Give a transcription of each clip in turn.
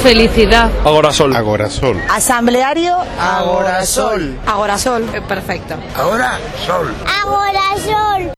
Felicidad. Agorasol. Agorasol. Asambleario. Agorasol. Agorasol. Perfecto. Agorasol. Agorasol.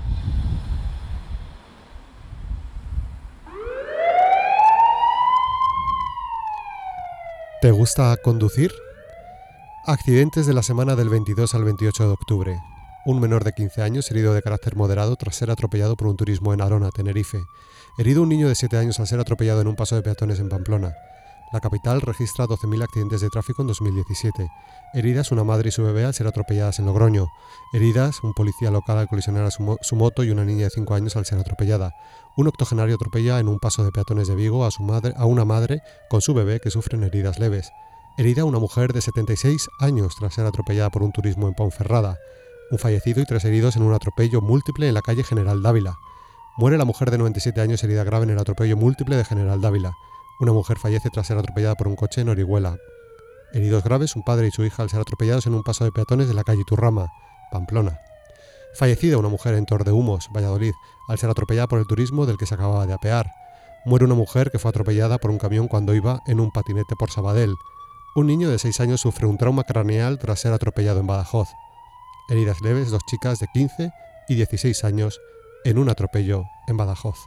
¿Te gusta conducir? Accidentes de la semana del 22 al 28 de octubre. Un menor de 15 años herido de carácter moderado tras ser atropellado por un turismo en Arona, Tenerife. Herido un niño de 7 años al ser atropellado en un paso de peatones en Pamplona. La capital registra 12.000 accidentes de tráfico en 2017. Heridas una madre y su bebé al ser atropelladas en Logroño. Heridas un policía local al colisionar a su moto y una niña de 5 años al ser atropellada. Un octogenario atropella en un paso de peatones de Vigo a una madre con su bebé que sufren heridas leves. Herida una mujer de 76 años tras ser atropellada por un turismo en Ponferrada. Un fallecido y 3 heridos en un atropello múltiple en la calle General Dávila. Muere la mujer de 97 años herida grave en el atropello múltiple de General Dávila. Una mujer fallece tras ser atropellada por un coche en Orihuela. Heridos graves un padre y su hija al ser atropellados en un paso de peatones de la calle Turrama, Pamplona. Fallecida una mujer en Tordehumos, Valladolid, al ser atropellada por el turismo del que se acababa de apear. Muere una mujer que fue atropellada por un camión cuando iba en un patinete por Sabadell. Un niño de 6 años sufre un trauma craneal tras ser atropellado en Badajoz. Heridas leves 2 chicas de 15 y 16 años en un atropello en Badajoz.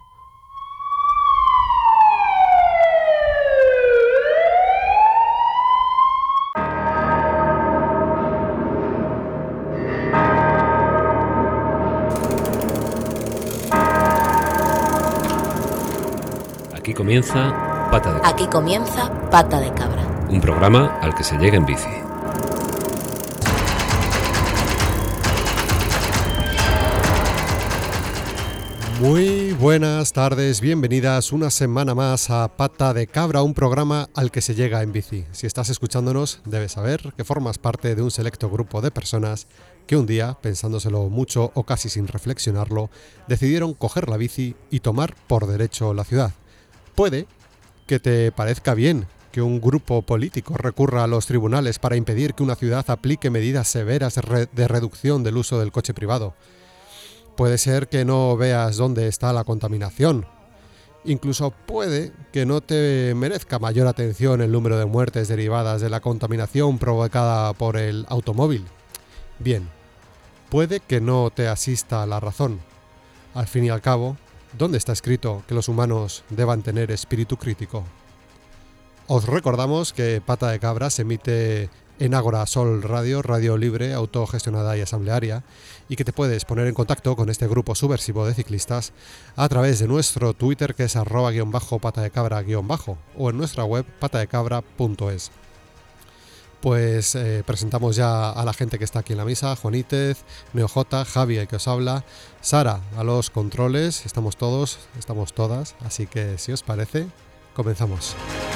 Aquí comienza Pata de Cabra. Aquí comienza Pata de Cabra. Un programa al que se llega en bici. Muy buenas tardes, bienvenidas una semana más a Pata de Cabra, un programa al que se llega en bici. Si estás escuchándonos, debes saber que formas parte de un selecto grupo de personas que un día, pensándoselo mucho o casi sin reflexionarlo, decidieron coger la bici y tomar por derecho la ciudad. Puede que te parezca bien que un grupo político recurra a los tribunales para impedir que una ciudad aplique medidas severas de reducción del uso del coche privado. Puede ser que no veas dónde está la contaminación. Incluso puede que no te merezca mayor atención el número de muertes derivadas de la contaminación provocada por el automóvil. Bien, puede que no te asista la razón. Al fin y al cabo, ¿dónde está escrito que los humanos deban tener espíritu crítico? Os recordamos que Pata de Cabra se emite en Agorasol Radio, radio libre, autogestionada y asamblearia, y que te puedes poner en contacto con este grupo subversivo de ciclistas a través de nuestro Twitter, que es @patadecabra_ o en nuestra web patadecabra.es. Pues presentamos ya a la gente que está aquí en la mesa: Juanítez, NeoJ, Javi, el que os habla, Sara a los controles. Estamos todos, estamos todas, así que si os parece, comenzamos.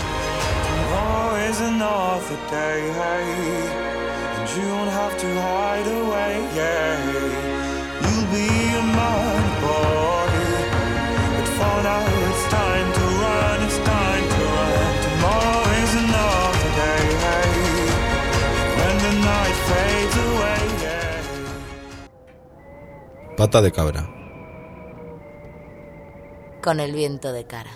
Pata de Cabra. Con el viento de cara.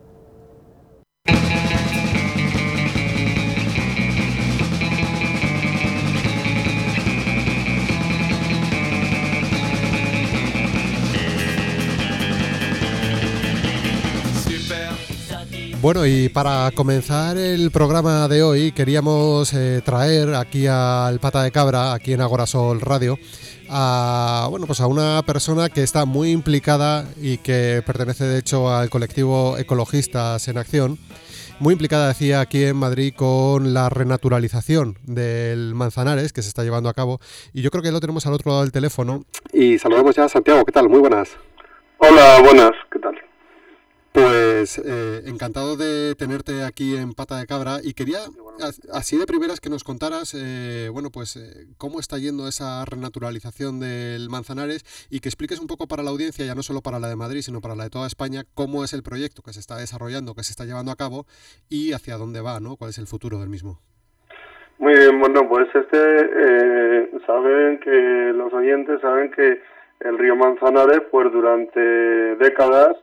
Bueno, y para comenzar el programa de hoy queríamos traer aquí al Pata de Cabra, aquí en Agorasol Radio, a una persona que está muy implicada y que pertenece de hecho al colectivo Ecologistas en Acción, muy implicada, decía, aquí en Madrid con la renaturalización del Manzanares que se está llevando a cabo, y yo creo que lo tenemos al otro lado del teléfono. Y saludamos ya a Santiago. ¿Qué tal? Muy buenas. Hola, buenas, ¿qué tal? Pues encantado de tenerte aquí en Pata de Cabra, y quería, así de primeras, que nos contaras cómo está yendo esa renaturalización del Manzanares, y que expliques un poco para la audiencia, ya no solo para la de Madrid, sino para la de toda España, cómo es el proyecto que se está desarrollando, que se está llevando a cabo, y hacia dónde va, ¿no? ¿Cuál es el futuro del mismo? Muy bien, bueno, pues saben que los oyentes saben que el río Manzanares, pues durante décadas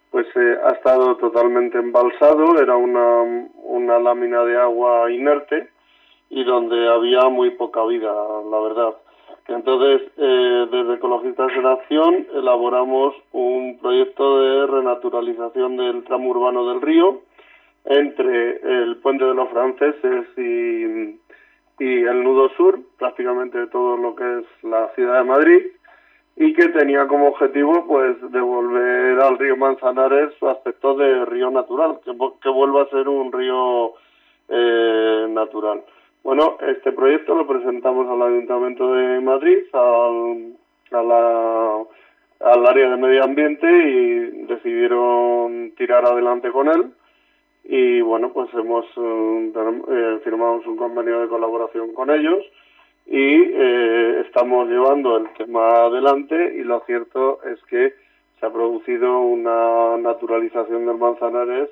pues ha estado totalmente embalsado, era una lámina de agua inerte y donde había muy poca vida, la verdad. Entonces, desde Ecologistas en Acción elaboramos un proyecto de renaturalización del tramo urbano del río entre el Puente de los Franceses y el nudo sur, prácticamente todo lo que es la ciudad de Madrid, y que tenía como objetivo pues devolver al río Manzanares su aspecto de río natural, que vuelva a ser un río natural. Bueno, este proyecto lo presentamos al Ayuntamiento de Madrid, al área de medio ambiente, y decidieron tirar adelante con él. Y bueno, pues firmamos un convenio de colaboración con ellos y estamos llevando el tema adelante, y lo cierto es que se ha producido una naturalización del Manzanares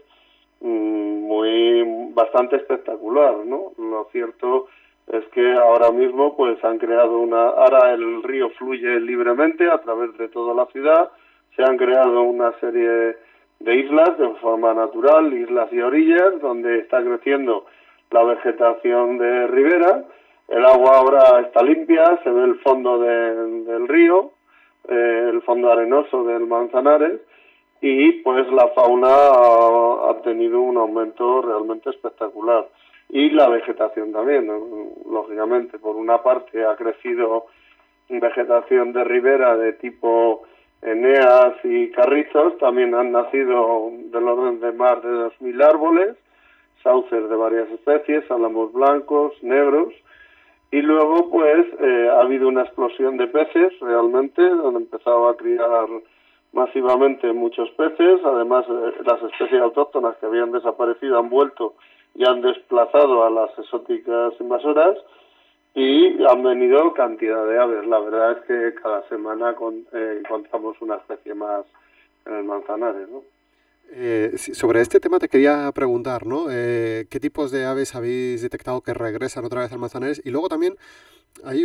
bastante espectacular, ¿no? Lo cierto es que ahora mismo pues han creado ahora el río fluye libremente a través de toda la ciudad, se han creado una serie de islas de forma natural, islas y orillas, donde está creciendo la vegetación de ribera, el agua ahora está limpia, se ve el fondo del río, el fondo arenoso del Manzanares, y pues la fauna ha tenido un aumento realmente espectacular, y la vegetación también, ¿no? Lógicamente, por una parte ha crecido vegetación de ribera de tipo eneas y carrizos, también han nacido del orden de más de 2.000 árboles, sauces de varias especies, álamos blancos, negros, y luego pues ha habido una explosión de peces realmente, donde empezaba a criar masivamente muchos peces. Además las especies autóctonas que habían desaparecido han vuelto y han desplazado a las exóticas invasoras, y han venido cantidad de aves. La verdad es que cada semana encontramos una especie más en el Manzanares, ¿no? Sobre este tema te quería preguntar, ¿no? ¿Qué tipos de aves habéis detectado que regresan otra vez al Manzanares? Y luego también hay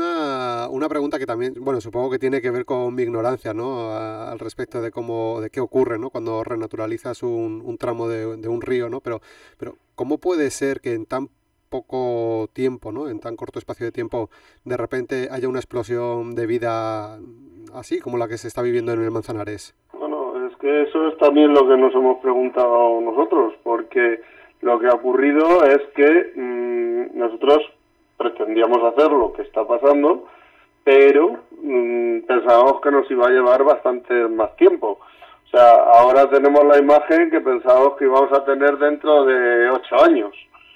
una pregunta que también, bueno, supongo que tiene que ver con mi ignorancia, ¿no? Al respecto de qué ocurre, ¿no? Cuando renaturalizas un tramo de un río, ¿no? Pero ¿cómo puede ser que en tan poco tiempo, ¿no? En tan corto espacio de tiempo, de repente haya una explosión de vida así como la que se está viviendo en el Manzanares? Bueno, es que eso es también lo que nos hemos preguntado nosotros, porque lo que ha ocurrido es que nosotros pretendíamos hacer lo que está pasando, pero pensábamos que nos iba a llevar bastante más tiempo. O sea, ahora tenemos la imagen que pensábamos que íbamos a tener dentro de 8 años.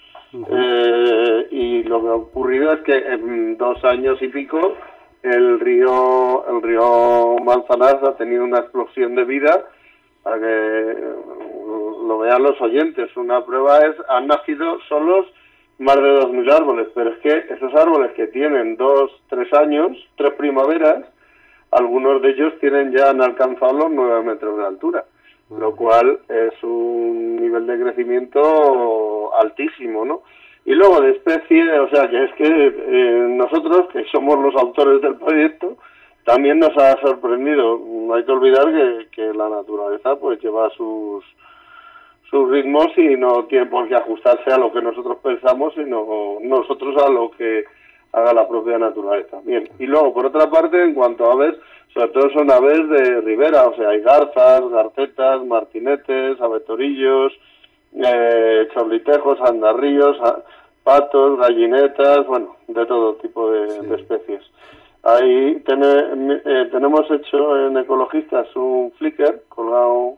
Y lo que ha ocurrido es que en 2 años y pico el río Manzanares ha tenido una explosión de vida. Para que lo vean los oyentes, una prueba han nacido solos más de 2.000 árboles, pero es que esos árboles que tienen 2-3 años, 3 primaveras, algunos de ellos han alcanzado los 9 metros de altura, lo cual es un nivel de crecimiento altísimo, ¿no? Y luego de especie, o sea, que es que nosotros, que somos los autores del proyecto, también nos ha sorprendido. No hay que olvidar que la naturaleza pues lleva sus ritmos y no tiene por qué ajustarse a lo que nosotros pensamos, sino nosotros a lo que haga la propia naturaleza. Bien, y luego por otra parte, en cuanto a aves, sobre todo son aves de ribera, o sea, hay garzas, garcetas, martinetes, abetorillos, chorlitejos, andarrillos, patos, gallinetas, bueno, de todo tipo de especies. Ahí tenemos hecho en Ecologistas un Flickr, colgado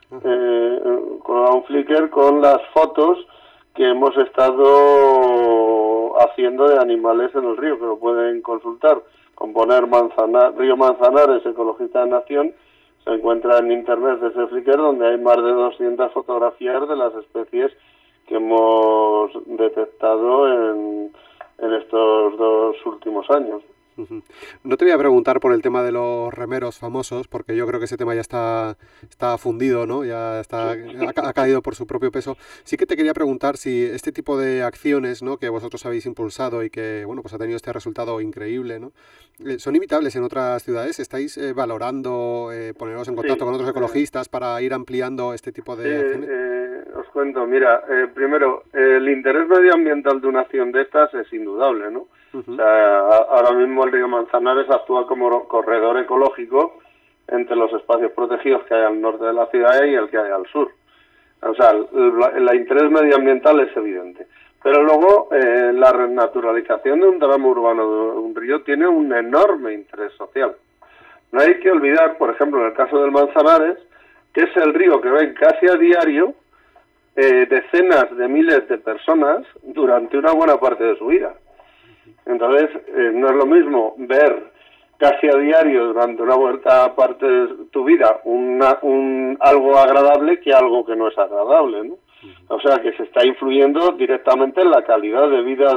un Flickr con las fotos que hemos estado haciendo de animales en el río, que lo pueden consultar. Con poner Río Manzanares, Ecologistas en Acción, se encuentra en internet de ese Flickr, donde hay más de 200 fotografías de las especies que hemos detectado en estos 2 últimos años. Ujú. No te voy a preguntar por el tema de los remeros famosos, porque yo creo que ese tema ya está fundido, ¿no? Ya ha caído por su propio peso. Sí que te quería preguntar si este tipo de acciones, ¿no?, que vosotros habéis impulsado y que, bueno, pues ha tenido este resultado increíble, ¿no? ¿Son imitables en otras ciudades? ¿Estáis valorando poneros en contacto con otros ecologistas para ir ampliando este tipo de acciones? Os cuento, mira, primero, el interés medioambiental de una acción de estas es indudable, ¿no? Uh-huh. O sea, ahora mismo el río Manzanares actúa como corredor ecológico entre los espacios protegidos que hay al norte de la ciudad y el que hay al sur. O sea, el interés medioambiental es evidente. Pero luego, la renaturalización de un tramo urbano de un río tiene un enorme interés social. No hay que olvidar, por ejemplo, en el caso del Manzanares, que es el río que ven casi a diario decenas de miles de personas durante una buena parte de su vida. Entonces, no es lo mismo ver casi a diario durante una buena parte de tu vida algo agradable que algo que no es agradable, ¿no? O sea, que se está influyendo directamente en la calidad de vida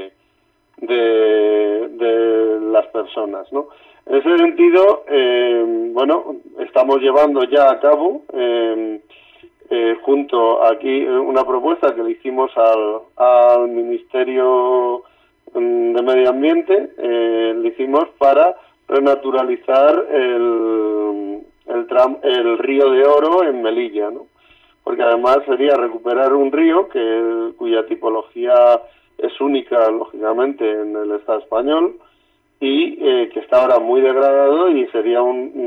de las personas, ¿no? En ese sentido, bueno, estamos llevando ya a cabo junto aquí una propuesta que le hicimos al Ministerio de Medio Ambiente, le hicimos para renaturalizar el río de Oro en Melilla, ¿no? Porque además sería recuperar un río cuya tipología es única, lógicamente, en el Estado español, y que está ahora muy degradado, y sería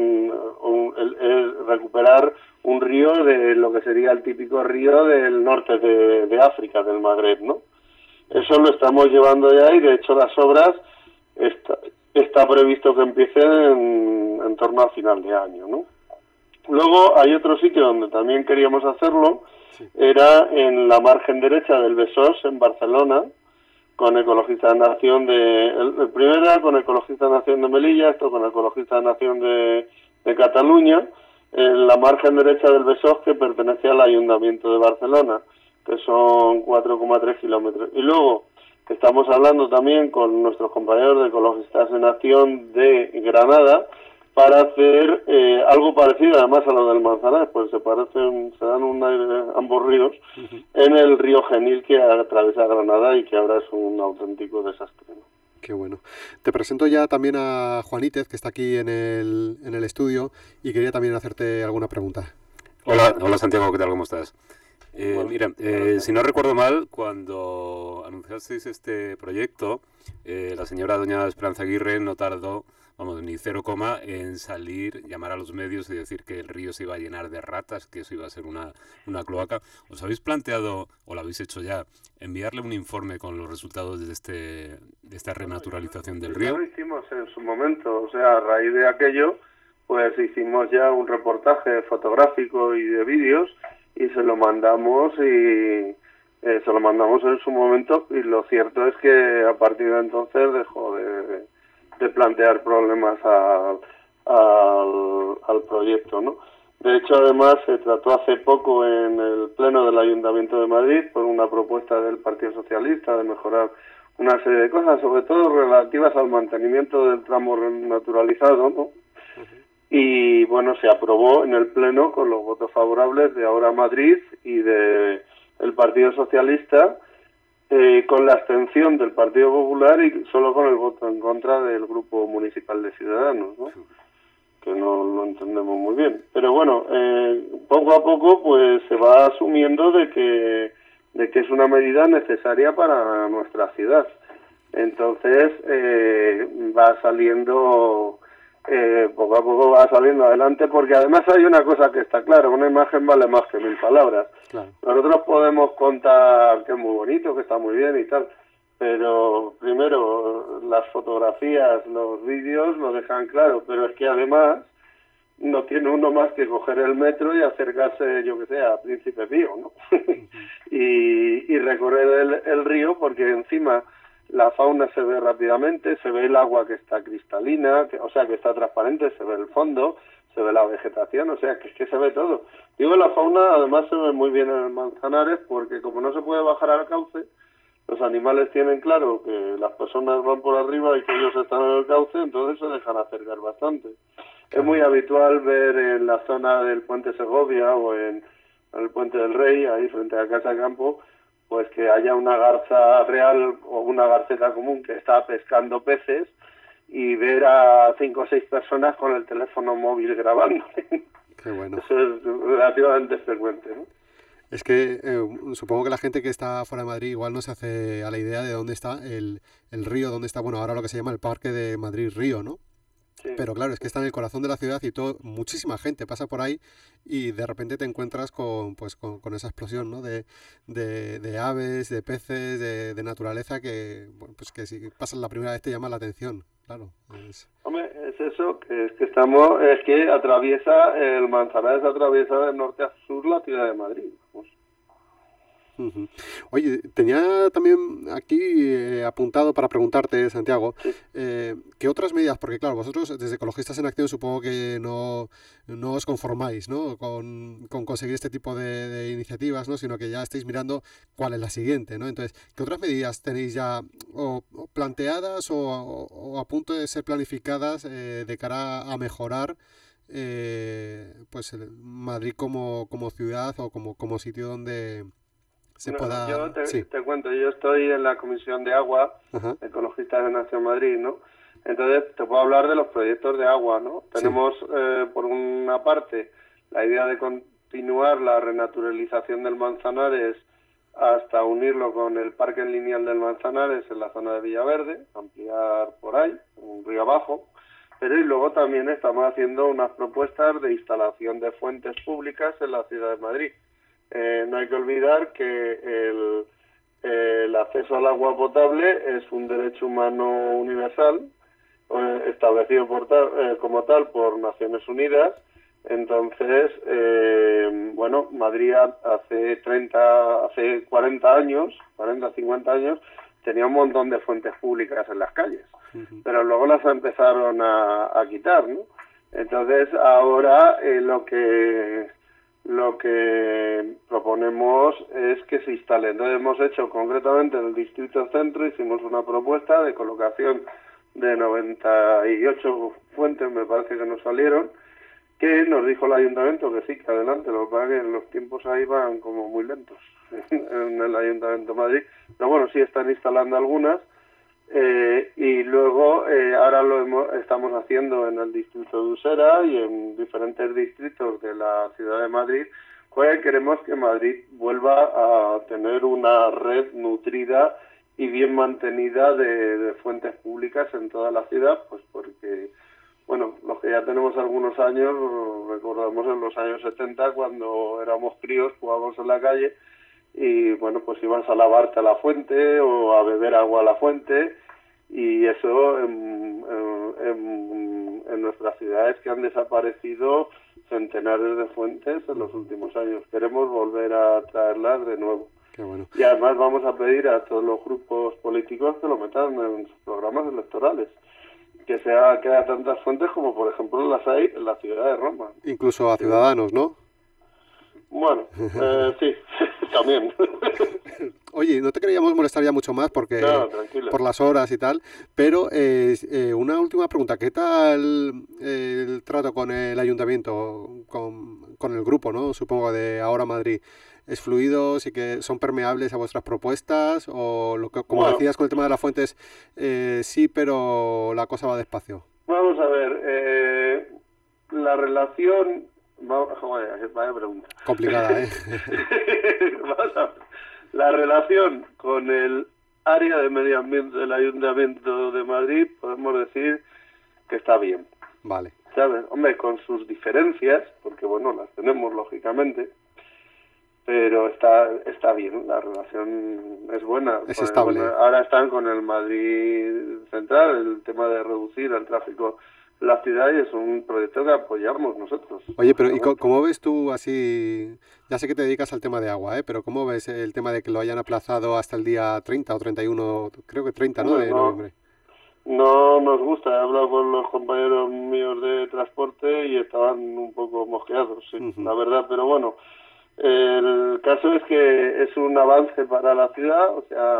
recuperar un río de lo que sería el típico río del norte de África, del Magreb, ¿no? Eso lo estamos llevando ya, y de hecho las obras está previsto que empiecen en torno a final de año, ¿no? Luego hay otro sitio donde también queríamos hacerlo, era en la margen derecha del Besós, en Barcelona, con Ecologistas de Nación el primero era con Ecologistas de Nación de Melilla, esto con Ecologistas de Nación de Cataluña, en la margen derecha del Besós, que pertenece al Ayuntamiento de Barcelona, que son 4,3 kilómetros. Y luego estamos hablando también con nuestros compañeros de Ecologistas de Nación de Granada para hacer algo parecido, además, a lo del Manzanares, pues se dan un aire ambos ríos, en el río Genil, que atraviesa Granada y que ahora es un auténtico desastre, ¿no? Qué bueno. Te presento ya también a Juanítez, que está aquí en el estudio, y quería también hacerte alguna pregunta. Hola Santiago, ¿qué tal? ¿Cómo estás? Bueno, Mira, si no recuerdo mal, cuando anunciasteis este proyecto, la señora doña Esperanza Aguirre no tardó, vamos, ni 0, en llamar a los medios y decir que el río se iba a llenar de ratas, que eso iba a ser una cloaca. ¿Os habéis planteado, o lo habéis hecho ya, enviarle un informe con los resultados de esta renaturalización del río? Ya lo hicimos en su momento, o sea, a raíz de aquello, pues hicimos ya un reportaje fotográfico y de vídeos, y se lo mandamos en su momento, y lo cierto es que a partir de entonces dejó de plantear problemas al proyecto, ¿no? De hecho, además, se trató hace poco en el Pleno del Ayuntamiento de Madrid por una propuesta del Partido Socialista de mejorar una serie de cosas, sobre todo relativas al mantenimiento del tramo naturalizado, ¿no? Y bueno, se aprobó en el Pleno con los votos favorables de Ahora Madrid y del Partido Socialista, con la abstención del Partido Popular y solo con el voto en contra del Grupo Municipal de Ciudadanos, ¿no? Que no lo entendemos muy bien. Pero bueno, poco a poco pues se va asumiendo de que es una medida necesaria para nuestra ciudad. Entonces va saliendo, poco a poco va saliendo adelante, porque además hay una cosa que está clara: una imagen vale más que 1000 palabras. Claro. Nosotros podemos contar que es muy bonito, que está muy bien y tal, pero primero las fotografías, los vídeos lo dejan claro, pero es que además no tiene uno más que coger el metro y acercarse, yo que sé, a Príncipe Pío, ¿no? y recorrer el río, porque encima la fauna se ve rápidamente, se ve el agua que está cristalina, o sea, que está transparente, se ve el fondo, se ve la vegetación, o sea, que es que se ve todo. Digo, la fauna además se ve muy bien en el Manzanares, porque como no se puede bajar al cauce, los animales tienen claro que las personas van por arriba y que ellos están en el cauce, entonces se dejan acercar bastante. Es muy habitual ver en la zona del Puente Segovia o en el Puente del Rey, ahí frente a Casa Campo, pues que haya una garza real o una garceta común que está pescando peces y ver a 5 o 6 personas con el teléfono móvil grabando. Qué bueno. Eso es relativamente frecuente, ¿no? Es que supongo que la gente que está fuera de Madrid igual no se hace a la idea de dónde está el río, dónde está, bueno, ahora lo que se llama el Parque de Madrid Río, ¿no? Sí. Pero claro, es que está en el corazón de la ciudad y muchísima gente pasa por ahí y de repente te encuentras con esa explosión, ¿no? de aves, de peces, de naturaleza que, bueno, pues que si pasas la primera vez te llama la atención, claro. Hombre, es eso, es que atraviesa, el Manzanares atraviesa de norte a sur la ciudad de Madrid. Pues. Uh-huh. Oye, tenía también aquí apuntado para preguntarte, Santiago, sí. ¿Qué otras medidas? Porque claro, vosotros desde Ecologistas en Acción supongo que no os conformáis, ¿no? con conseguir este tipo de iniciativas, ¿no? Sino que ya estáis mirando cuál es la siguiente, ¿no? Entonces, ¿qué otras medidas tenéis ya o planteadas o a punto de ser planificadas de cara a mejorar pues Madrid como ciudad o como sitio donde se pueda... Yo te cuento, yo estoy en la Comisión de Agua, uh-huh. Ecologistas de Nación Madrid, ¿no? Entonces te puedo hablar de los proyectos de agua, ¿no? Sí. Tenemos, por una parte, la idea de continuar la renaturalización del Manzanares hasta unirlo con el Parque Lineal del Manzanares en la zona de Villaverde, ampliar por ahí, un río abajo, pero y luego también estamos haciendo unas propuestas de instalación de fuentes públicas en la ciudad de Madrid. No hay que olvidar que el acceso al agua potable es un derecho humano universal establecido como tal por Naciones Unidas. Entonces, bueno, Madrid hace 40 años, 50 años, tenía un montón de fuentes públicas en las calles, uh-huh. Pero luego las empezaron a quitar, ¿no? Entonces, ahora lo que proponemos es que se instale. Entonces hemos hecho concretamente en el Distrito Centro, hicimos una propuesta de colocación de 98 fuentes, me parece que nos salieron, que nos dijo el Ayuntamiento que sí, que adelante, lo que pasa es que los tiempos ahí van como muy lentos en el Ayuntamiento de Madrid, pero bueno, sí están instalando algunas. Y luego ahora estamos haciendo en el distrito de Usera y en diferentes distritos de la ciudad de Madrid, pues queremos que Madrid vuelva a tener una red nutrida y bien mantenida de fuentes públicas en toda la ciudad, pues porque, bueno, los que ya tenemos algunos años, recordamos en los años 70 cuando éramos críos, jugábamos en la calle y bueno, pues ibas a lavarte a la fuente o a beber agua a la fuente, y eso en nuestras ciudades que han desaparecido centenares de fuentes en los últimos años. Queremos volver a traerlas de nuevo. Qué bueno. Y además vamos a pedir a todos los grupos políticos que lo metan en sus programas electorales, que haya tantas fuentes como por ejemplo las hay en la ciudad de Roma. Incluso a Ciudadanos, ¿no? Bueno, sí, también. Oye, no te queríamos molestar ya mucho más porque por las horas y tal, pero una última pregunta. ¿Qué tal el trato con el ayuntamiento, con el grupo, ¿no? Supongo de Ahora Madrid? ¿Es fluido? ¿Sí que son permeables a vuestras propuestas? ¿O como decías con el tema de las fuentes, sí, pero la cosa va despacio? Vamos a ver, la relación... Joder, vaya pregunta. Complicada, ¿eh? Vamos a ver. La relación con el área de medio ambiente del Ayuntamiento de Madrid, podemos decir que está bien. Vale. ¿Sabes? Hombre, con sus diferencias, porque bueno, las tenemos lógicamente, pero está bien, la relación es buena. Es estable. Bueno, ahora están con el Madrid Central, el tema de reducir el tráfico la ciudad, y es un proyecto que apoyamos nosotros. Oye, pero ¿y cómo ves tú así? Ya sé que te dedicas al tema de agua, pero ¿cómo ves el tema de que lo hayan aplazado hasta el día 30 o 31, creo que 30, ¿no? De noviembre. No nos gusta, he hablado con los compañeros míos de transporte y estaban un poco mosqueados, sí, uh-huh. La verdad, pero bueno, el caso es que es un avance para la ciudad, o sea,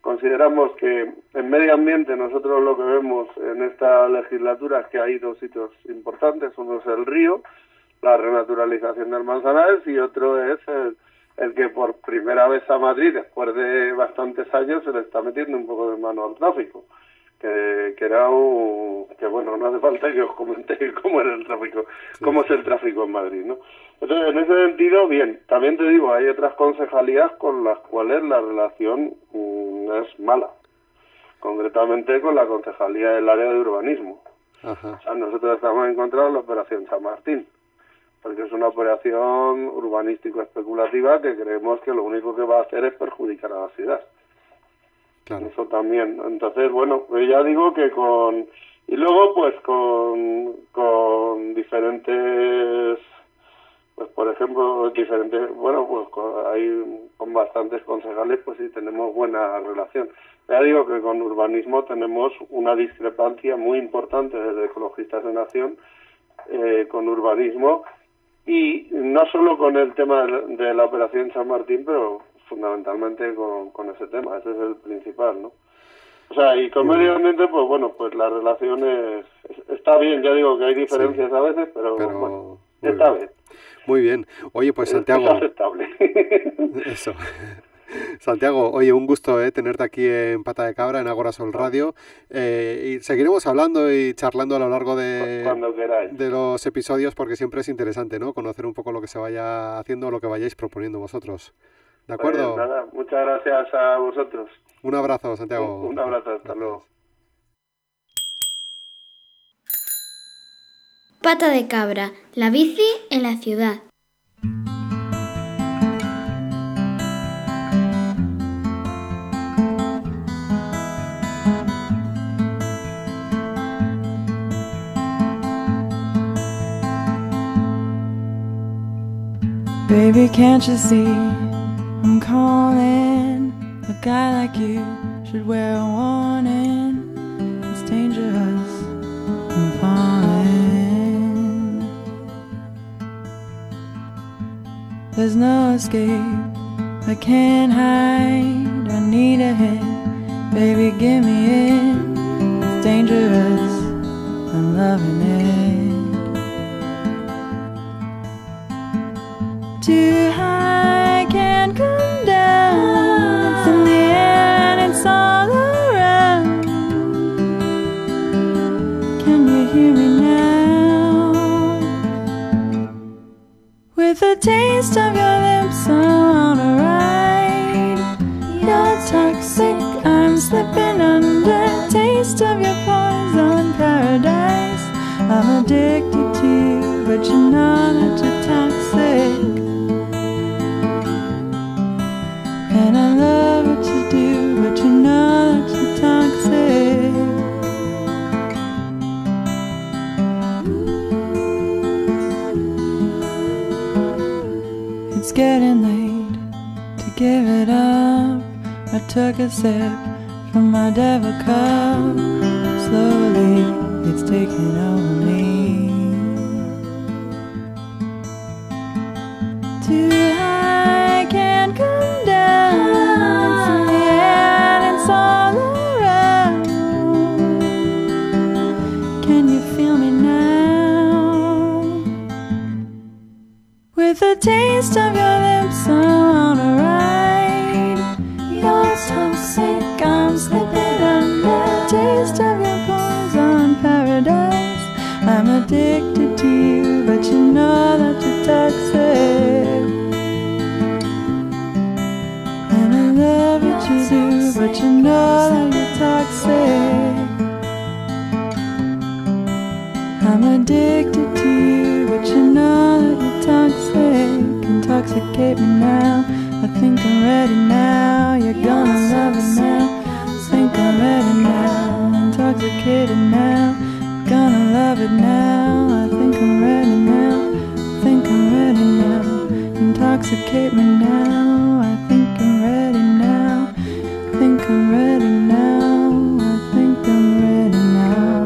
consideramos que en medio ambiente nosotros lo que vemos en esta legislatura es que hay dos hitos importantes. Uno es el río, la renaturalización del Manzanares, y otro es el que por primera vez a Madrid, después de bastantes años, se le está metiendo un poco de mano al tráfico. Que era que bueno, no hace falta que os comente cómo era el tráfico, cómo es el tráfico en Madrid, ¿no? Entonces, en ese sentido, bien, también te digo, hay otras concejalías con las cuales la relación es mala, concretamente con la concejalía del área de urbanismo. Ajá. O sea, nosotros estamos en contra de la operación San Martín, porque es una operación urbanístico-especulativa que creemos que lo único que va a hacer es perjudicar a la ciudad. Claro. Eso también. Entonces, bueno, pues ya digo que y luego pues con diferentes, pues por ejemplo, bueno, pues con bastantes concejales pues sí tenemos buena relación. Ya digo que con urbanismo tenemos una discrepancia muy importante desde Ecologistas de Nación con urbanismo, y no solo con el tema de la operación San Martín, pero fundamentalmente con ese tema. Ese es el principal, ¿no? O sea, y con medio ambiente, pues bueno, pues la relación está bien. Ya digo que hay diferencias a veces, pero bueno, está bien. Muy bien. Oye, pues Santiago... Es aceptable. Eso. Santiago, oye, un gusto tenerte aquí en Pata de Cabra, en Agora Sol Radio, y seguiremos hablando y charlando a lo largo de los episodios, porque siempre es interesante, ¿no? Conocer un poco lo que se vaya haciendo, lo que vayáis proponiendo vosotros. ¿De acuerdo? Pues nada, muchas gracias a vosotros. Un abrazo, Santiago. Un abrazo, hasta luego. Pata de Cabra, la bici en la ciudad. Baby, can't you see I'm calling? A guy like you should wear a warning. It's dangerous, I'm falling. There's no escape, I can't hide. I need a hit, baby, give me it. It's dangerous, I'm loving it. Too high, can't come down. It's in the air and it's all around. Can you hear me now? With a taste of your lips, I wanna ride. You're toxic, I'm slipping under. Taste of your poison paradise. I'm addicted to you, but you're not too toxic. And I love what you do, but you know that you're toxic. It's getting late to give it up. I took a sip from my devil cup. Slowly, it's taking over me. Too high, can't come down. It's in the air and it's all around. Can you feel me now? With a taste of your lips, I wanna ride. You're toxic, I'm slipping under. Taste of your poison paradise. I'm addicted to you, but you know that you're toxic. And I love what you do, but you know that you're toxic. I'm addicted to you, but you know that you're toxic. Intoxicate me now, I think I'm ready now. You're gonna love it now, I think I'm ready now. Intoxicated now, gonna love it now. I think I'm ready now, I think I'm ready now. Intoxicate me now, I think I'm ready now. I think I'm ready now, I think I'm ready now.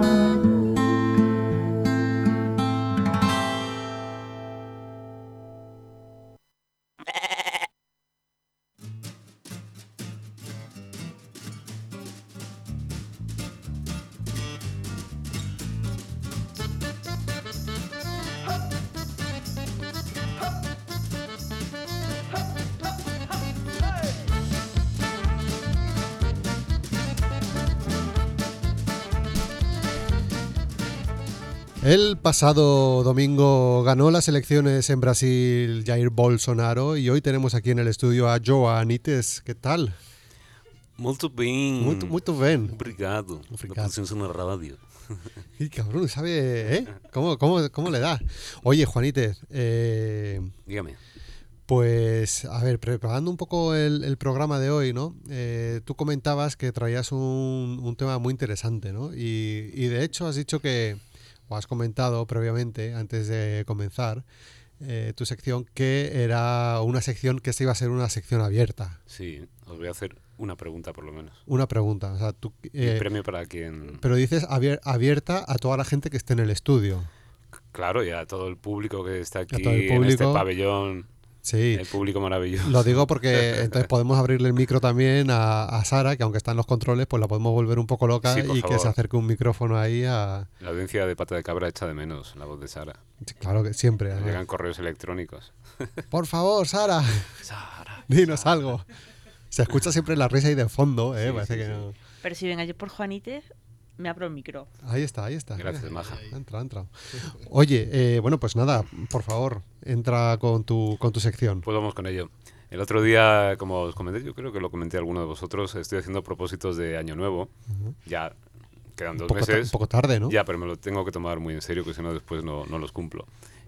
El pasado domingo ganó las elecciones en Brasil Jair Bolsonaro y hoy tenemos aquí en el estudio a Joanites. ¿Qué tal? Muito bem. Muito bem. Obrigado. La presencia en la radio. Y cabrón, ¿sabe? ¿Cómo le da? Oye, Juanites. Dígame. Pues, a ver, preparando un poco el programa de hoy, ¿no? Tú comentabas que traías un tema muy interesante, ¿no? Y de hecho has dicho que, o has comentado previamente, antes de comenzar, tu sección, que era una sección que esta iba a ser una sección abierta. Sí, os voy a hacer una pregunta por lo menos. Una pregunta, o sea, tú... ¿El premio para quién? Pero dices abierta a toda la gente que esté en el estudio. Claro, y a todo el público que está aquí público, en este pabellón. Sí. El público maravilloso. Lo digo porque entonces podemos abrirle el micro también a Sara, que aunque está en los controles, pues la podemos volver un poco loca, sí, y favor, que se acerque un micrófono ahí a... La audiencia de Pata de Cabra echa de menos la voz de Sara. Claro que siempre. Llegan correos electrónicos. Por favor, Sara. Sara. Dinos algo. Se escucha siempre la risa ahí de fondo, ¿eh? Sí, parece que no. Pero si venga yo por Juanites, me abro el micro. Ahí está. Gracias, maja. Entra. Oye, bueno, pues nada, por favor, entra con tu sección. Pues vamos con ello. El otro día, como os comenté, yo creo que lo comenté a alguno de vosotros, estoy haciendo propósitos de Año Nuevo. Ya quedan 2 meses. Un poco tarde, ¿no? Ya, pero me lo tengo que tomar muy en serio, que si no después no los cumplo.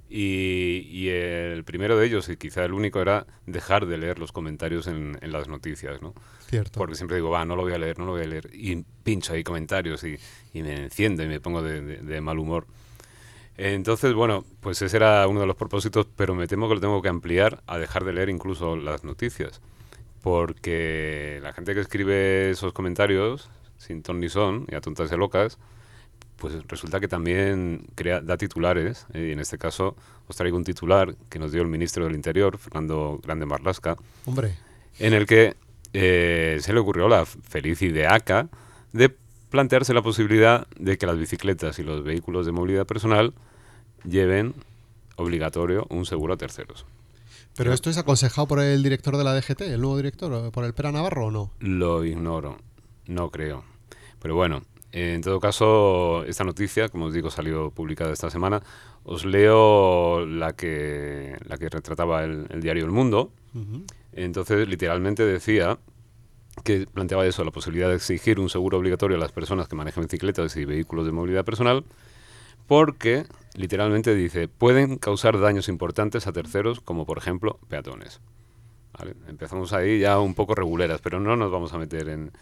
Y el primero de ellos, y quizá el único, era dejar de leer los comentarios en las noticias, ¿no? Cierto. Porque siempre digo, no lo voy a leer. Y pincho ahí comentarios y me enciendo y me pongo de mal humor. Entonces, bueno, pues ese era uno de los propósitos, pero me temo que lo tengo que ampliar a dejar de leer incluso las noticias. Porque la gente que escribe esos comentarios, sin ton ni son, y a tontas y a locas, pues resulta que también da titulares, y en este caso os traigo un titular que nos dio el ministro del Interior, Fernando Grande Marlaska, hombre, en el que se le ocurrió la feliz ideaca de plantearse la posibilidad de que las bicicletas y los vehículos de movilidad personal lleven obligatorio un seguro a terceros. ¿Pero esto es aconsejado por el director de la DGT, el nuevo director, por el Pera Navarro o no? Lo ignoro, no creo. Pero bueno, en todo caso, esta noticia, como os digo, salió publicada esta semana. Os leo la que retrataba el diario El Mundo. Uh-huh. Entonces, literalmente decía que planteaba eso, la posibilidad de exigir un seguro obligatorio a las personas que manejan bicicletas y vehículos de movilidad personal, porque, literalmente dice, pueden causar daños importantes a terceros, como por ejemplo peatones. ¿Vale? Empezamos ahí ya un poco reguleras, pero no nos vamos a meter en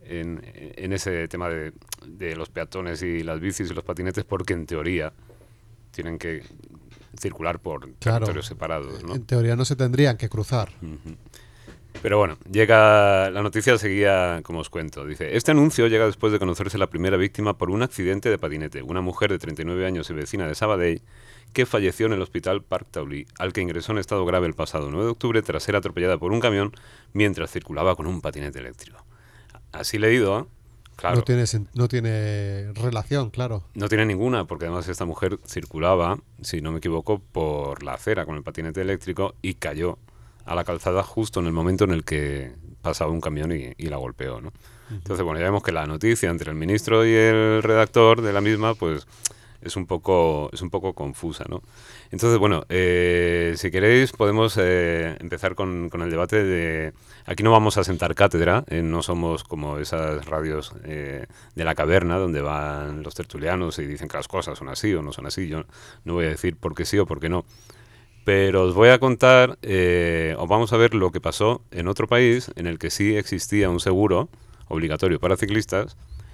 ese tema de los peatones y las bicis y los patinetes, porque en teoría tienen que circular por territorios separados, ¿no? En teoría no se tendrían que cruzar. Uh-huh. Pero bueno, la noticia seguía como os cuento. Dice, este anuncio llega después de conocerse la primera víctima por un accidente de patinete, una mujer de 39 años y vecina de Sabadell, que falleció en el hospital Parc Taulí, al que ingresó en estado grave el pasado 9 de octubre tras ser atropellada por un camión mientras circulaba con un patinete eléctrico. Así leído, ¿eh? Claro. No tiene relación, claro. No tiene ninguna, porque además esta mujer circulaba, si no me equivoco, por la acera con el patinete eléctrico y cayó a la calzada justo en el momento en el que pasaba un camión y la golpeó, ¿no? Uh-huh. Entonces, bueno, ya vemos que la noticia entre el ministro y el redactor de la misma, pues es un poco confusa, ¿no? Entonces, bueno, si queréis podemos empezar con el debate de... Aquí no vamos a sentar cátedra, no somos como esas radios de la caverna donde van los tertulianos y dicen que las cosas son así o no son así. Yo no voy a decir por qué sí o por qué no. Pero os voy a contar, os vamos a ver lo que pasó en otro país en el que sí existía un seguro obligatorio para ciclistas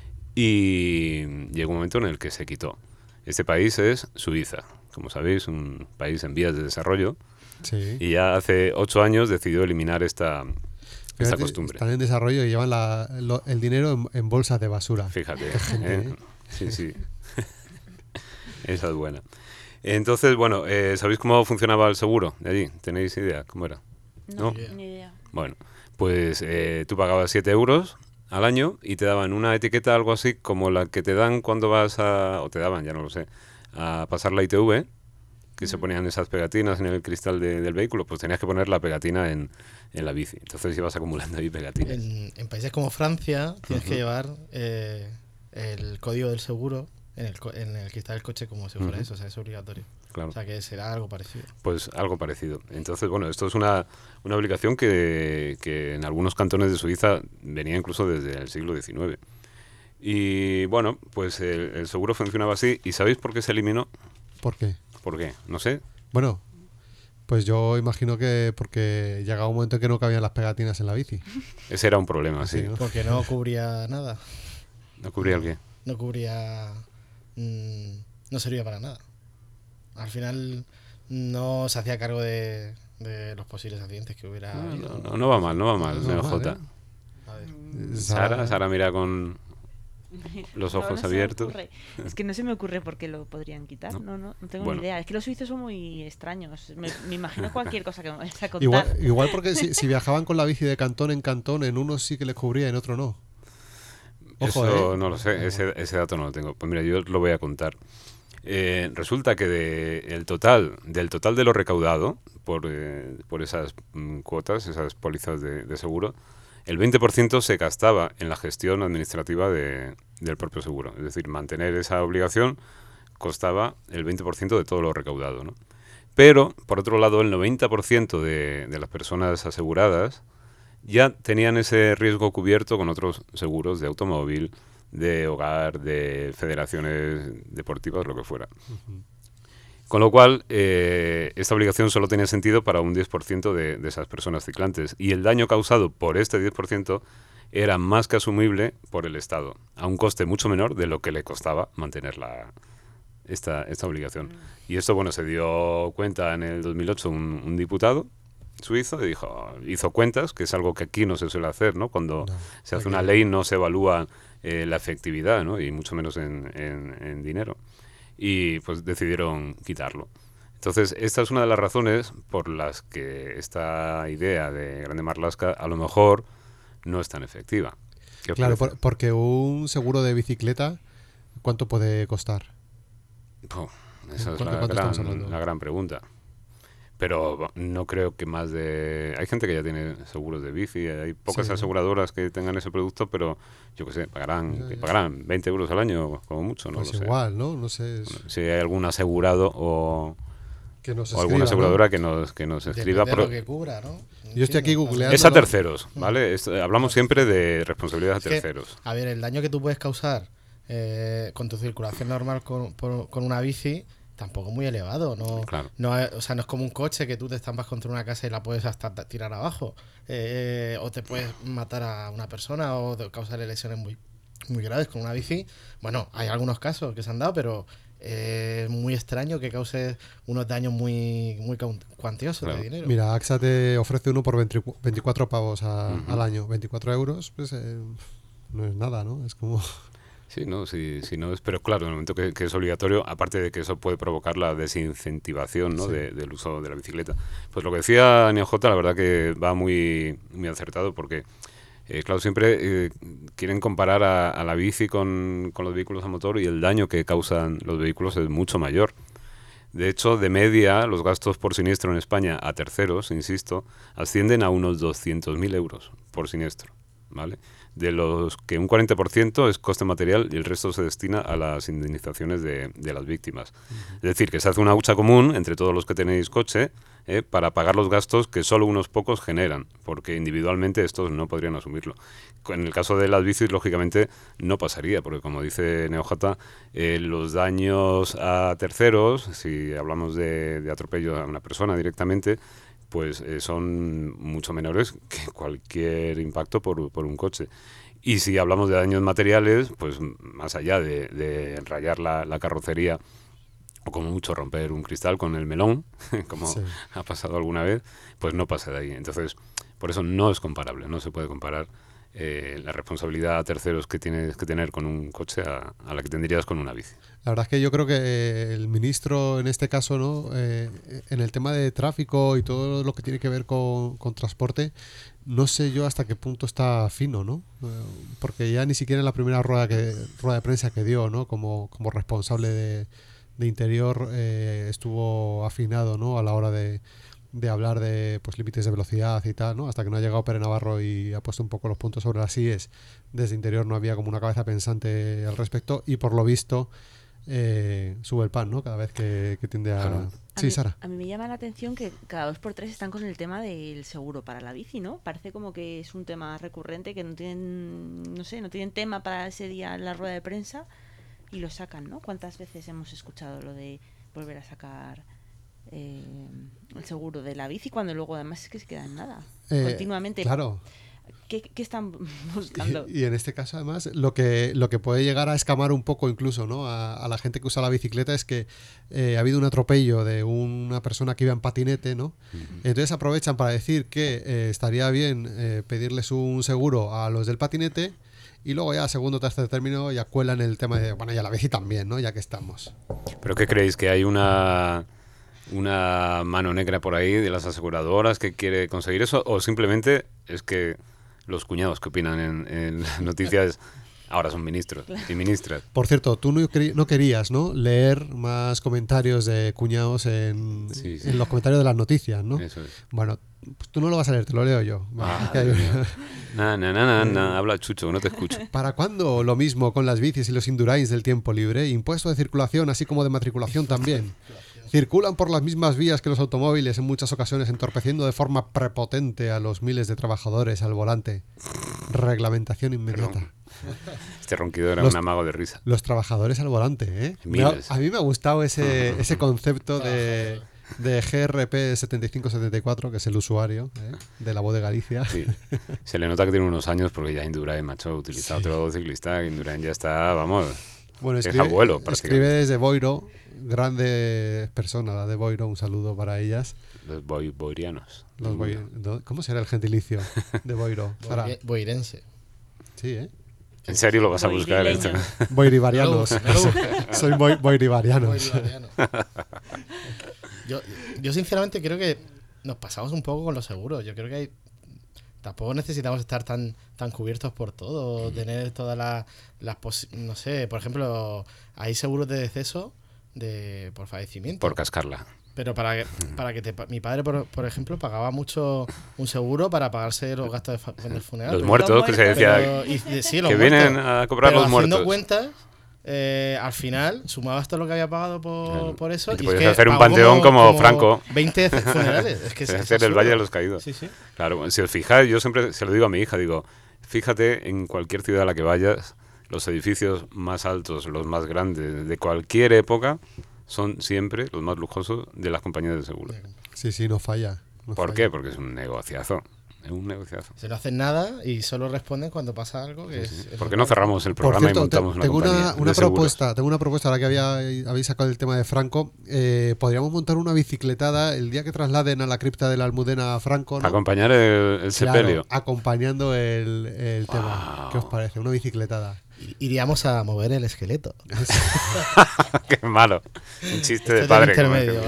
y llegó un momento en el que se quitó. Este país es Suiza, como sabéis, un país en vías de desarrollo. Sí. Y ya hace 8 años decidió eliminar esta costumbre. Están en desarrollo y llevan el dinero en bolsas de basura. Fíjate. Sí. Esa es buena. Entonces, bueno, ¿sabéis cómo funcionaba el seguro de allí? ¿Tenéis idea cómo era? No, ni idea. Bueno, pues tú pagabas 7 euros al año y te daban una etiqueta, algo así como la que te dan cuando vas o te daban, ya no lo sé, a pasar la ITV, que se ponían esas pegatinas en el cristal del vehículo, pues tenías que poner la pegatina en la bici. Entonces ibas acumulando ahí pegatinas. En países como Francia tienes que llevar el código del seguro en el cristal del coche como si fuera eso, o sea, es obligatorio. Claro. O sea, que será algo parecido. Pues algo parecido. Entonces, bueno, esto es una obligación que en algunos cantones de Suiza venía incluso desde el siglo XIX. Y bueno, pues el seguro funcionaba así. ¿Y sabéis por qué se eliminó? ¿Por qué? ¿Por qué? No sé. Bueno, pues yo imagino que porque llegaba un momento en que no cabían las pegatinas en la bici. Ese era un problema, sí. ¿no? Porque no cubría nada. ¿No cubría el qué? No cubría... no servía para nada. Al final no se hacía cargo de los posibles accidentes que hubiera habido. No va mal, J. Sara mira con los ojos abiertos. Es que no se me ocurre por qué lo podrían quitar. No tengo ni idea. Es que los suizos son muy extraños. Me imagino cualquier cosa que me vayas a contar. Igual porque si viajaban con la bici de cantón en cantón, en unos sí que les cubría, en otro no. Ojo, eso no lo sé, ese dato no lo tengo. Pues mira, yo os lo voy a contar. Resulta que del total de lo recaudado por esas cuotas, esas pólizas de seguro, el 20% se gastaba en la gestión administrativa del propio seguro. Es decir, mantener esa obligación costaba el 20% de todo lo recaudado, ¿no? Pero, por otro lado, el 90% de las personas aseguradas ya tenían ese riesgo cubierto con otros seguros de automóvil, de hogar, de federaciones deportivas, lo que fuera. Con lo cual, esta obligación solo tenía sentido para un 10% de esas personas ciclantes. Y el daño causado por este 10% era más que asumible por el Estado, a un coste mucho menor de lo que le costaba mantener esta obligación. Y esto, bueno, se dio cuenta en el 2008 un diputado suizo y hizo cuentas, que es algo que aquí no se suele hacer, ¿no? Cuando se hace una ley no se evalúa la efectividad, ¿no? Y mucho menos en dinero. Y pues decidieron quitarlo. Entonces, esta es una de las razones por las que esta idea de Grande Marlaska a lo mejor no es tan efectiva. Claro, porque un seguro de bicicleta, ¿cuánto puede costar? Esa es la gran pregunta. Pero no creo que más de... Hay gente que ya tiene seguros de bici, hay pocas aseguradoras que tengan ese producto, pero yo qué sé, pagarán 20 euros al año como mucho, ¿no? Pues lo igual, sé. ¿no? No sé. Bueno, si hay algún asegurado o alguna escriba, aseguradora, ¿no? que nos escriba. Depende de lo que cubra, ¿no? Yo estoy aquí googleando. Es a terceros, ¿vale? Hablamos siempre de responsabilidad a terceros. A ver, el daño que tú puedes causar con tu circulación normal con una bici tampoco muy elevado, ¿no? Claro. O sea, no es como un coche que tú te estampas contra una casa y la puedes hasta tirar abajo, o te puedes matar a una persona o causarle lesiones muy, muy graves con una bici. Bueno, hay algunos casos que se han dado, pero es muy extraño que cause unos daños muy, muy cuantiosos de dinero. Mira, AXA te ofrece uno por 24 pavos al año. 24 euros, pues no es nada, ¿no? Es como... Sí, no, sí, no es, pero claro, en el momento que es obligatorio, aparte de que eso puede provocar la desincentivación, ¿no? del uso de la bicicleta. Pues lo que decía NeoJ, la verdad que va muy, muy acertado, porque claro, siempre quieren comparar a la bici con los vehículos a motor, y el daño que causan los vehículos es mucho mayor. De hecho, de media, los gastos por siniestro en España a terceros, insisto, ascienden a unos 200.000 euros por siniestro, ¿vale? De los que un 40% es coste material y el resto se destina a las indemnizaciones de las víctimas. Es decir, que se hace una hucha común entre todos los que tenéis coche para pagar los gastos que solo unos pocos generan, porque individualmente estos no podrían asumirlo. En el caso de las bicis, lógicamente, no pasaría, porque como dice NeoJ, los daños a terceros, si hablamos de atropello a una persona directamente, pues son mucho menores que cualquier impacto por un coche. Y si hablamos de daños materiales, pues más allá de rayar la carrocería o como mucho romper un cristal con el melón, como ha pasado alguna vez, pues no pasa de ahí. Entonces, por eso no es comparable, no se puede comparar la responsabilidad a terceros que tienes que tener con un coche a la que tendrías con una bici. La verdad es que yo creo que el ministro en este caso, ¿no? En el tema de tráfico y todo lo que tiene que ver con transporte, no sé yo hasta qué punto está fino, ¿no? Porque ya ni siquiera en la primera rueda de prensa que dio, ¿no? Como responsable de Interior estuvo afinado, ¿no? A la hora de hablar de pues límites de velocidad y tal, ¿no? Hasta que no ha llegado Pere Navarro y ha puesto un poco los puntos sobre las IES. Desde Interior no había como una cabeza pensante al respecto, y por lo visto sube el pan, ¿no? Cada vez que tiende a... Claro. Sí, Sara. A mí me llama la atención que cada 2x3 están con el tema del seguro para la bici, ¿no? Parece como que es un tema recurrente, que no tienen, no sé, no tienen tema para ese día en la rueda de prensa y lo sacan, ¿no? ¿Cuántas veces hemos escuchado lo de volver a sacar el seguro de la bici cuando luego además es que se queda en nada? Continuamente. Claro. ¿Qué están buscando? Y en este caso, además, lo que puede llegar a escamar un poco incluso, ¿no? a la gente que usa la bicicleta es que ha habido un atropello de una persona que iba en patinete, ¿no? Entonces aprovechan para decir que estaría bien pedirles un seguro a los del patinete y luego ya a segundo o tercer término ya cuelan el tema de, bueno, ya la bici también, ¿no? Ya que estamos. ¿Pero qué creéis? ¿Que hay una mano negra por ahí de las aseguradoras que quiere conseguir eso? ¿O simplemente es que los cuñados que opinan en las noticias ahora son ministros y ministras? Por cierto, tú no querías, ¿no? leer más comentarios de cuñados en los comentarios de las noticias, ¿no? Eso es. Bueno, pues tú no lo vas a leer, te lo leo yo. Habla Chucho, no te escucho. ¿Para cuándo lo mismo con las bicis y los Indurains del tiempo libre? Impuesto de circulación, así como de matriculación también. Circulan por las mismas vías que los automóviles en muchas ocasiones, entorpeciendo de forma prepotente a los miles de trabajadores al volante. Reglamentación inmediata. Perdón. Este ronquido era un amago de risa. Los trabajadores al volante, ¿eh? A mí me ha gustado ese concepto de GRP 7574, que es el usuario de la voz de Galicia. Sí. Se le nota que tiene unos años porque ya Indurain, macho, utiliza otro ciclista. Indurain ya está, vamos... Bueno, es abuelo, escribe desde Boiro, grandes personas, la de Boiro, un saludo para ellas. Los boirianos. ¿Cómo será el gentilicio de Boiro? Boirense. Sí, ¿eh? ¿En serio lo vas a buscar? Boirivarianos. Soy boirivarianos. Yo sinceramente creo que nos pasamos un poco con los seguros. Yo creo que tampoco necesitamos estar tan cubiertos por todo, tener todas las no sé, por ejemplo, hay seguros de deceso por fallecimiento. Por cascarla. Pero mi padre, por ejemplo, pagaba mucho un seguro para pagarse los gastos del funeral. Los muertos, que se decía que vienen a cobrar los muertos. Haciendo cuentas, al final sumabas todo lo que había pagado por eso. Y podías hacer un panteón como Franco. 20 funerales. Es que es hacer el Valle de los Caídos. Sí, sí. Claro, si os fijáis, yo siempre se lo digo a mi hija, digo, fíjate en cualquier ciudad a la que vayas, los edificios más altos, los más grandes de cualquier época, son siempre los más lujosos de las compañías de seguro. Sí, no falla. ¿Por qué? Porque es un negociazo. Es un negociazo. Se no hacen nada y solo responden cuando pasa algo que es... ¿Por qué no cerramos el programa? Por cierto, y montamos tengo una propuesta. Tengo una propuesta, ahora que habéis sacado el tema de Franco. Podríamos montar una bicicletada el día que trasladen a la cripta de la Almudena a Franco, ¿no? Acompañar el sepelio. Claro, acompañando el tema. ¿Qué os parece? Una bicicletada. Iríamos a mover el esqueleto. Qué malo. Un chiste de padre. Intermedio,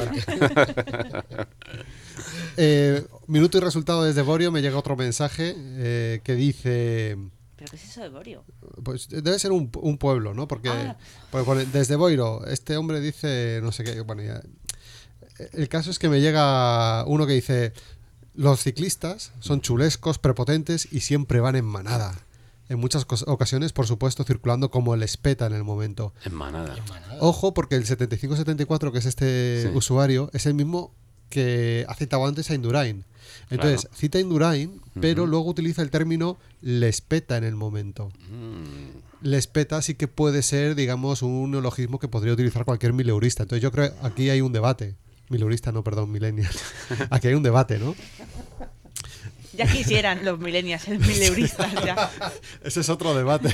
minuto y resultado desde Borio. Me llega otro mensaje que dice... ¿Pero qué es eso de Borio? Pues debe ser un pueblo, ¿no? Porque desde Boiro este hombre dice no sé qué. Bueno, ya. El caso es que me llega uno que dice: los ciclistas son chulescos, prepotentes y siempre van en manada. En muchas ocasiones, por supuesto, circulando como les peta en el momento. En manada. Ojo, porque el 7574, que es este usuario, es el mismo que ha citado antes a Indurain. Entonces, cita Indurain, pero luego utiliza el término les peta en el momento. Les peta sí que puede ser, digamos, un neologismo que podría utilizar cualquier mileurista. Entonces yo creo que aquí hay un debate. Mileurista, no, perdón, millennial. Aquí hay un debate, ¿no? Ya quisieran los millennials ser mileuristas ya. Ese es otro debate.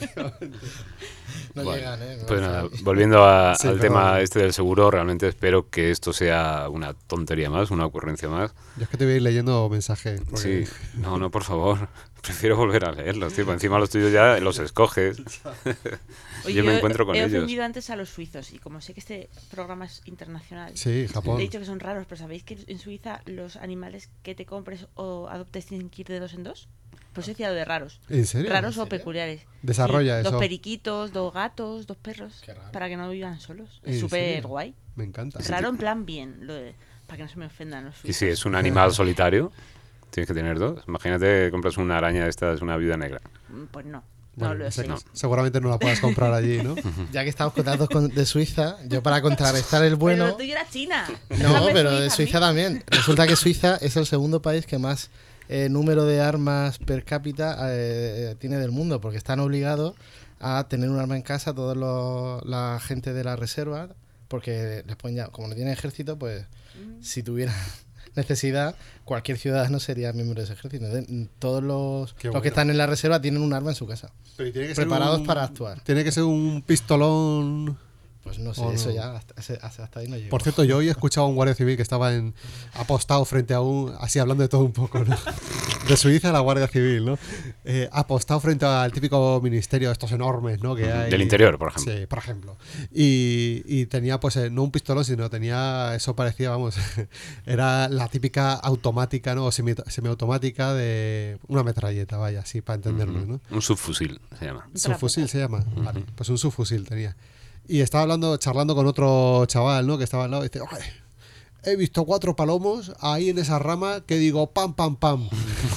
No bueno, llegan, pues nada, volviendo al tema este del seguro, realmente espero que esto sea una tontería más, una ocurrencia más. Yo es que te voy a ir leyendo mensajes. Porque... Sí, no, por favor. Prefiero volver a leerlos, tío. Encima los tuyos ya los escoges. Oye, yo me encuentro con ellos. He ofendido antes a los suizos y como sé que este programa es internacional, sí, Japón. He dicho que son raros, pero ¿sabéis que en Suiza los animales que te compres o adoptes tienen que ir de 2 en 2? Pues he decía lo de raros. ¿En serio? Raros o peculiares. Desarrolla eso. 2 periquitos, 2 gatos, 2 perros, para que no vivan solos. Es súper guay. Me encanta. Raro en plan bien, para que no se me ofendan los suizos. Y si es un animal solitario, tienes que tener 2. Imagínate, compras una araña de estas, una viuda negra. Pues no. No lo sé. Seguramente no la puedas comprar allí, ¿no? Ya que estamos con datos de Suiza, yo para contrarrestar el bueno... Pero lo tuyo era China. No, pero de Suiza también. Resulta que Suiza es el segundo país que más número de armas per cápita tiene del mundo, porque están obligados a tener un arma en casa toda la gente de la reserva, porque después ya, como no tienen ejército, pues si tuvieran necesidad, cualquier ciudadano sería miembro de ese ejército. Todos los que están en la reserva tienen un arma en su casa, pero tiene que preparados para actuar. Tiene que ser un pistolón. Pues no sé, eso ya hasta ahí no llegó. Por cierto, yo hoy he escuchado a un guardia civil que estaba apostado frente a así hablando de todo un poco, ¿no? De Suiza, la Guardia Civil, ¿no? Apostado frente al típico ministerio, estos enormes, ¿no? Que hay. Del interior, por ejemplo. Sí, por ejemplo. Y tenía, pues, no un pistolón, sino tenía, eso parecía, vamos, era la típica automática, ¿no? O semiautomática de una metralleta, vaya, así, para entendernos, ¿no? Un subfusil se llama. ¿Subfusil se llama? Vale, pues un subfusil tenía. Y estaba charlando con otro chaval, ¿no? Que estaba al lado y dice, oye, he visto 4 palomos ahí en esa rama que digo, pam, pam, pam.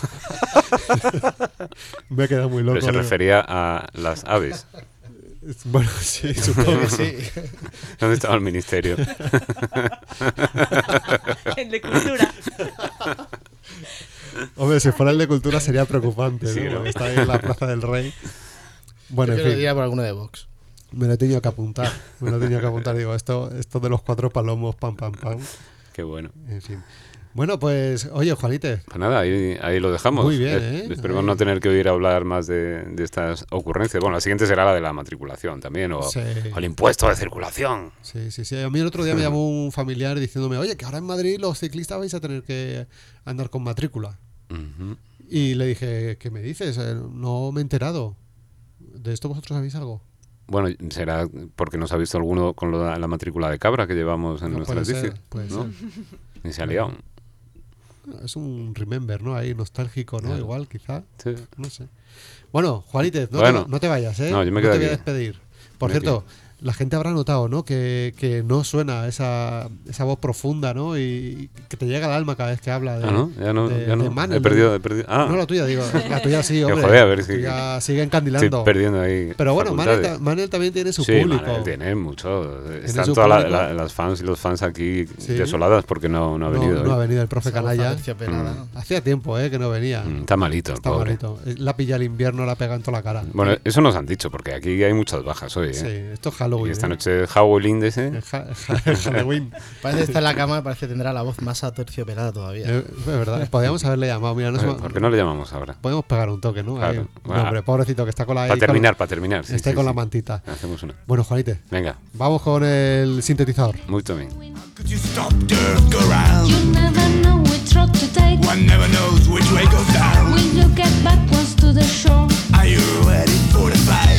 Me he quedado muy loco. Pero se refería a las aves. Bueno, sí, supongo que sí. ¿Dónde estaba el ministerio? El de cultura. Hombre, si fuera el de cultura sería preocupante, Sí, ¿no? ¿no? Está ahí en la Plaza del Rey. Bueno, Yo en lo fin. diría por alguno de Vox. Me lo he tenido que apuntar. Digo, esto de los 4 palomos, pam, pam, pam. Qué bueno. En fin. Bueno, pues, oye, Juanite. Pues nada, ahí lo dejamos. Muy bien, ¿eh? Esperemos no tener que oír hablar más de estas ocurrencias. Bueno, la siguiente será la de la matriculación también, o el impuesto de circulación. Sí. A mí el otro día me llamó un familiar diciéndome, oye, que ahora en Madrid los ciclistas vais a tener que andar con matrícula. Y le dije, ¿qué me dices? No me he enterado. ¿De esto vosotros sabéis algo? Bueno, será porque nos ha visto alguno con la matrícula de cabra que llevamos en nuestras bicis, ¿no? Y se ha liado. Es un remember, ¿no? Ahí nostálgico, ¿no? Claro. Igual, quizá. Sí. No sé. Bueno, Juanítez, no te vayas, ¿eh? No, yo me quedo te voy a aquí. despedir. Por Me cierto, la gente habrá notado, ¿no? Que no suena esa voz profunda, ¿no? Y que te llega al alma cada vez que habla de, ¿no? Ya no. de Manel, He perdido. Ah. No la tuya, digo. La tuya sí, hombre. Joder, a ver la si tuya sigue encandilando. Estoy perdiendo ahí. Pero bueno, facultades. Manel también tiene su Sí, público. Manel tiene mucho. Tiene Están su todas público. las fans y los fans aquí Sí. desoladas porque no ha venido. No ha venido el profe Canalla. Terciopelada. Hacía tiempo, que no venía. Está malito, el Está pobre. malito. La pilla el invierno, la pega en toda la cara. Bueno, eso nos han dicho, porque aquí hay muchas bajas hoy. Sí, ¿eh? esto es Halloween. Y esta noche Halloween de ese. Halloween. Parece que está en la cama, parece que tendrá la voz más aterciopelada todavía. Es verdad. Podríamos haberle llamado. Mira, ¿Por qué no le llamamos ahora? Podemos pegar un toque, ¿no? Claro. Ahí. No, hombre, pobrecito que está con la. Para terminar. Sí, está sí, con la sí. mantita. Hacemos una. Bueno, Juanite. Venga. Vamos con el sintetizador. Muy bien. Could you stop the around? You never know which road to take. One never knows which way goes down. Will you get back once to the shore? Are you ready for the fight?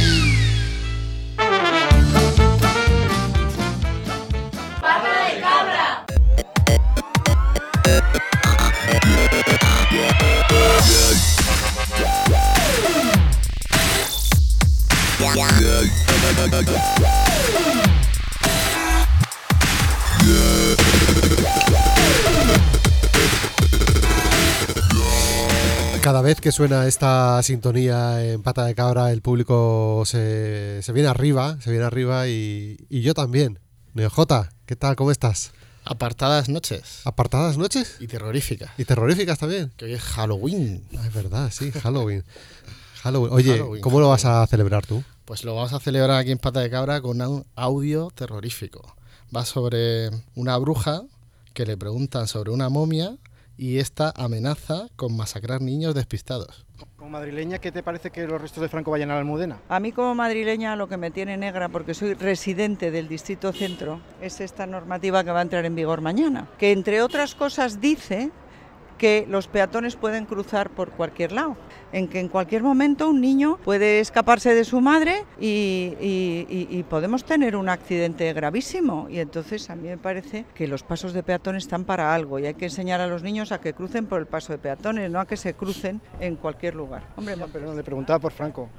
Cada vez que suena esta sintonía en Pata de Cabra, el público se viene arriba, y yo también. NeoJ, ¿qué tal? ¿Cómo estás? Apartadas noches. ¿Apartadas noches? Y terroríficas. ¿Y terroríficas también? Que hoy es Halloween. Es verdad, sí, Halloween. Oye, Halloween, ¿cómo lo vas a celebrar tú? Pues lo vamos a celebrar aquí en Pata de Cabra con un audio terrorífico. Va sobre una bruja que le preguntan sobre una momia y esta amenaza con masacrar niños despistados. Como madrileña, ¿qué te parece que los restos de Franco vayan a la Almudena? A mí como madrileña lo que me tiene negra, porque soy residente del Distrito Centro, es esta normativa que va a entrar en vigor mañana, que entre otras cosas dice que los peatones pueden cruzar por cualquier lado, en que en cualquier momento un niño puede escaparse de su madre y podemos tener un accidente gravísimo. Y entonces a mí me parece que los pasos de peatones están para algo y hay que enseñar a los niños a que crucen por el paso de peatones, no a que se crucen en cualquier lugar. Hombre, no, pero le preguntaba por Franco.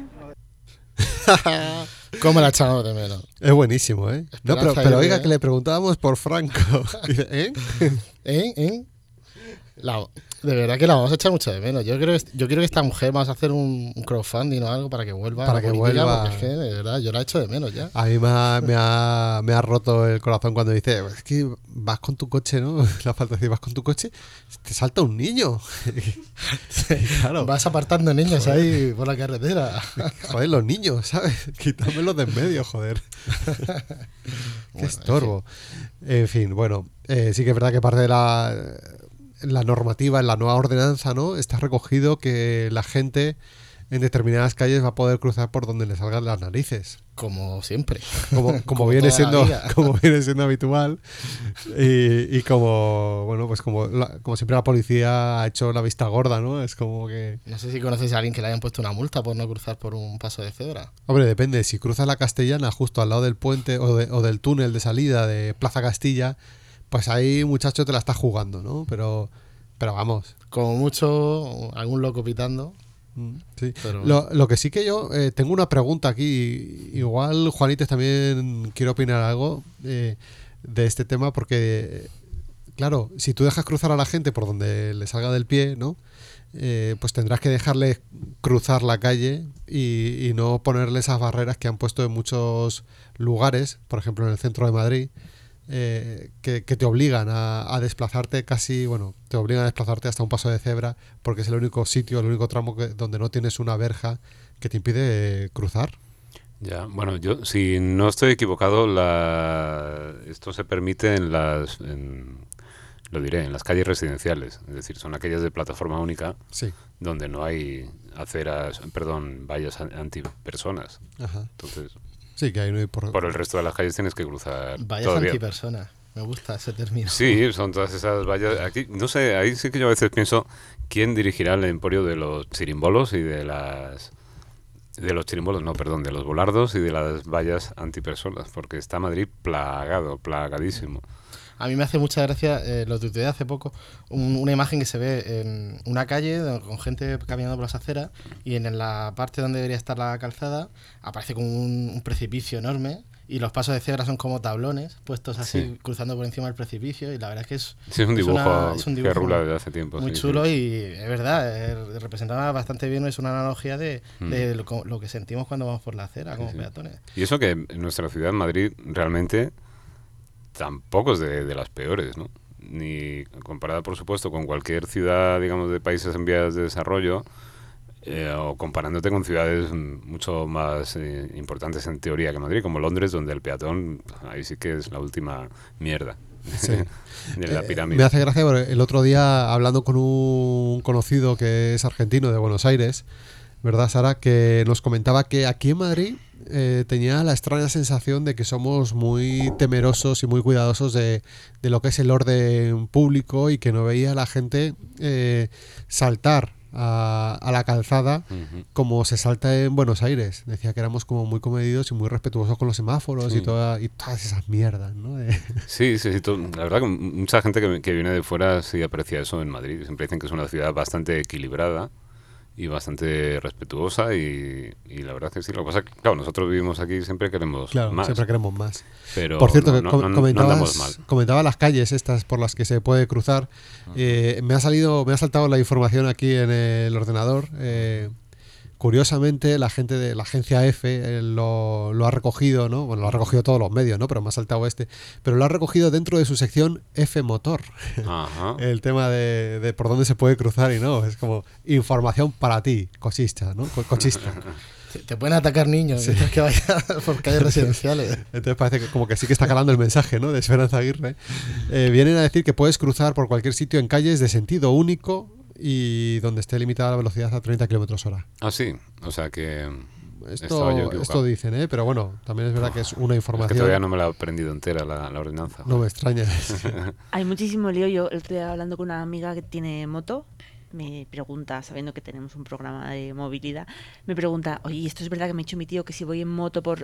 ¿Cómo la echamos de menos? Es buenísimo, ¿eh? No, pero oiga, que le preguntábamos por Franco. ¿Eh? De verdad que la vamos a echar mucho de menos. Yo quiero que esta mujer, vamos a hacer un crowdfunding o algo para que vuelva a la política, porque es que, de verdad, yo la echo de menos ya. A mí me ha roto el corazón cuando dice, es que vas con tu coche, ¿no? La falta de decir, vas con tu coche, te salta un niño. Claro. Vas apartando niños ahí por la carretera. Joder, los niños, ¿sabes? Quítamelos de en medio, joder. Qué estorbo. En fin, bueno, sí que es verdad que parte de la normativa, en la nueva ordenanza, ¿no? Está recogido que la gente en determinadas calles va a poder cruzar por donde le salgan las narices. Como siempre. Como viene siendo habitual. Y como, bueno, pues como siempre la policía ha hecho la vista gorda, ¿no? Es como que... No sé si conoces a alguien que le hayan puesto una multa por no cruzar por un paso de cebra. Hombre, depende. Si cruzas la Castellana justo al lado del puente o del túnel de salida de Plaza Castilla, pues ahí, muchacho, te la estás jugando, ¿no? Pero vamos. Como mucho, algún loco pitando. Sí. Pero... Lo que sí que yo tengo una pregunta aquí. Igual, Juanites, también quiero opinar algo de este tema, porque, claro, si tú dejas cruzar a la gente por donde le salga del pie, ¿no? Pues tendrás que dejarle cruzar la calle y no ponerle esas barreras que han puesto en muchos lugares, por ejemplo en el centro de Madrid. Que te obligan a desplazarte te obligan a desplazarte hasta un paso de cebra, porque es el único sitio, el único tramo donde no tienes una verja que te impide cruzar. Ya, bueno, yo, si no estoy equivocado, esto se permite en las calles residenciales, es decir, son aquellas de plataforma única, sí, donde no hay vallas antipersonas. Ajá. Entonces... Sí, que ahí no hay por el resto de las calles tienes que cruzar. Vallas antipersonas. Me gusta ese término. Sí, son todas esas vallas. Aquí, no sé, ahí sí que yo a veces pienso quién dirigirá el emporio de los chirimbolos y de los volardos y de las vallas antipersonas, porque está Madrid plagadísimo. A mí me hace mucha gracia, lo tuiteé hace poco, una imagen que se ve en una calle con gente caminando por las aceras, y en la parte donde debería estar la calzada aparece como un precipicio enorme, y los pasos de cebra son como tablones puestos así, cruzando por encima del precipicio, y la verdad es que es un dibujo que rula desde hace tiempo. Muy chulo. Y es verdad, representaba bastante bien, es una analogía de lo que sentimos cuando vamos por la acera como peatones. Y eso que en nuestra ciudad, Madrid, realmente... tampoco es de las peores, ¿no? Ni comparada, por supuesto, con cualquier ciudad, digamos, de países en vías de desarrollo, o comparándote con ciudades mucho más importantes en teoría que Madrid, como Londres, donde el peatón, ahí sí que es la última mierda. Sí. De la pirámide. Me hace gracia, el otro día, hablando con un conocido que es argentino de Buenos Aires, ¿verdad, Sara? Que nos comentaba que aquí en Madrid tenía la extraña sensación de que somos muy temerosos y muy cuidadosos de lo que es el orden público, y que no veía a la gente saltar a la calzada como se salta en Buenos Aires. Decía que éramos como muy comedidos y muy respetuosos con los semáforos y todas esas mierdas, ¿no? Sí, la verdad que mucha gente que viene de fuera sí aprecia eso en Madrid. Siempre dicen que es una ciudad bastante equilibrada y bastante respetuosa, y la verdad que sí. Lo que pasa es que, claro, nosotros vivimos aquí y siempre queremos más. Siempre queremos más. Pero por cierto, no andamos mal. Comentaba las calles estas por las que se puede cruzar. Me ha saltado la información aquí en el ordenador. Curiosamente, la gente de la agencia F lo ha recogido, ¿no? Bueno, lo ha recogido todos los medios, ¿no? Pero me ha saltado pero lo ha recogido dentro de su sección F Motor. Ajá. El tema de por dónde se puede cruzar, y no, es como información para ti, cochista, ¿no? Cochista. Te pueden atacar niños, sí, que vayan por calles residenciales. Entonces parece que como que sí que está calando el mensaje, ¿no? De Esperanza Aguirre. Vienen a decir que puedes cruzar por cualquier sitio en calles de sentido único y donde esté limitada la velocidad a 30 km/h. Ah, sí, o sea que... Esto dicen, pero bueno, también es verdad que es una información... Es que todavía no me la he aprendido entera la ordenanza. No me extraña. Hay muchísimo lío. Yo estoy hablando con una amiga que tiene moto. Me pregunta, sabiendo que tenemos un programa de movilidad, me pregunta, oye, ¿esto es verdad que me ha dicho mi tío que si voy en moto por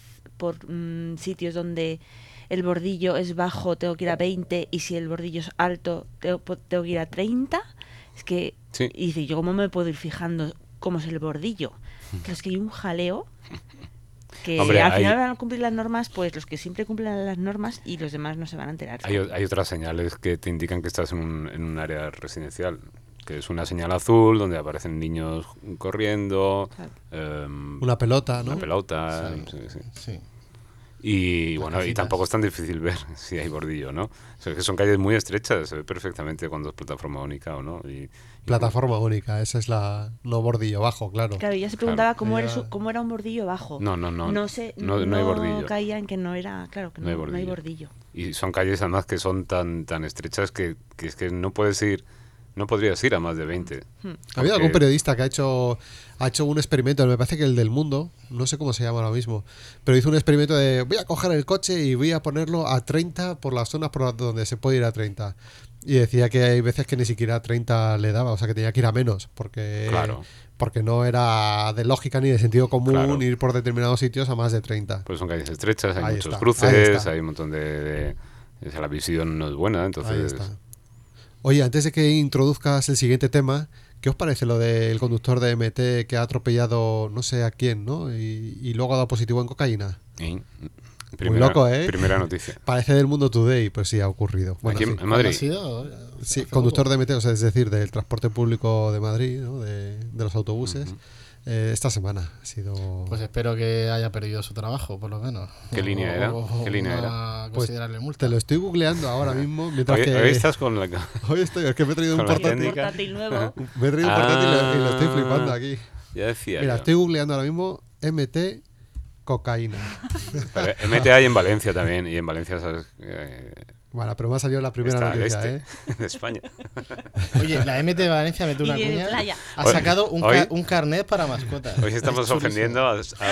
sitios donde el bordillo es bajo tengo que ir a 20, y si el bordillo es alto tengo que ir a 30? Es que, sí. Y dice, ¿yo cómo me puedo ir fijando cómo es el bordillo? Que es que hay un jaleo que al final van a cumplir las normas, pues los que siempre cumplen las normas, y los demás no se van a enterar. Hay otras señales que te indican que estás en un área residencial. que es una señal azul donde aparecen niños corriendo, una pelota, ¿no? Una pelota, Sí. Y bueno, y tampoco es tan difícil ver si hay bordillo, ¿no? O sea, que son calles muy estrechas, se ve perfectamente cuando es plataforma única o no. Plataforma única, esa es la... No bordillo bajo, claro. Claro, ya se preguntaba cómo era un bordillo bajo. No hay bordillo. Caía en que no era, claro, que no hay bordillo. Y son calles además que son tan estrechas que es que no podrías ir a más de 20. Ha habido algún periodista que ha hecho un experimento, me parece que el del Mundo, no sé cómo se llama ahora mismo, pero hizo un experimento de voy a coger el coche y voy a ponerlo a 30 por las zonas por donde se puede ir a 30. Y decía que hay veces que ni siquiera a 30 le daba, o sea que tenía que ir a menos, porque no era de lógica ni de sentido común ir por determinados sitios a más de 30. Pues son calles estrechas, hay muchos cruces, hay un montón de la visión no es buena, entonces... Oye, antes de que introduzcas el siguiente tema, ¿qué os parece lo del conductor de MT que ha atropellado no sé a quién, ¿no? Y luego ha dado positivo en cocaína? Muy loco, ¿eh? Primera noticia. Parece del Mundo Today, pues sí, ha ocurrido. Bueno, ¿Aquí en Madrid? ¿Ha sido? Sí, conductor de MT, o sea, es decir, del transporte público de Madrid, ¿no? De los autobuses. Esta semana ha sido... Pues espero que haya perdido su trabajo, por lo menos. ¿Qué línea era? ¿Qué línea era? Pues te lo estoy googleando ahora mismo. Mientras hoy que... estás con la... Hoy estoy, es que me he traído un portátil nuevo. Me he traído un portátil y lo estoy flipando aquí. Ya decía. Mira, estoy googleando ahora mismo MT cocaína. Pero MT hay en Valencia también, y en Valencia sabes... Bueno, pero me ha salido la primera noticia, de España. Oye, la MT de Valencia mete una cuña. Ha sacado un carnet para mascotas. Hoy estamos ofendiendo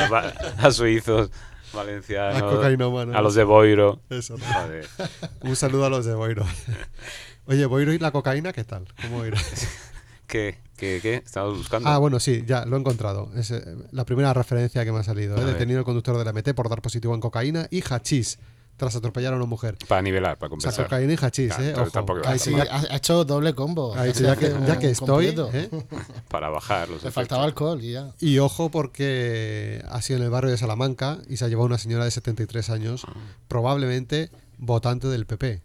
a suizos valencianos, a los de Boiro. Eso, ¿no? Un saludo a los de Boiro. Oye, Boiro y la cocaína, ¿qué tal? ¿Cómo irá? ¿Qué? ¿Estabas buscando? Ah, bueno, sí, ya lo he encontrado. Es la primera referencia que me ha salido. Detenido el conductor de la MT por dar positivo en cocaína y hachís tras atropellar a una mujer. Para nivelar, para compensar. O sea, cocaína y hachís, Ojo. Ha hecho doble combo. Ha dicho, ya que estoy... Para bajar los Le faltaba alcohol y ya. Y ojo porque ha sido en el barrio de Salamanca y se ha llevado una señora de 73 años, probablemente votante del PP.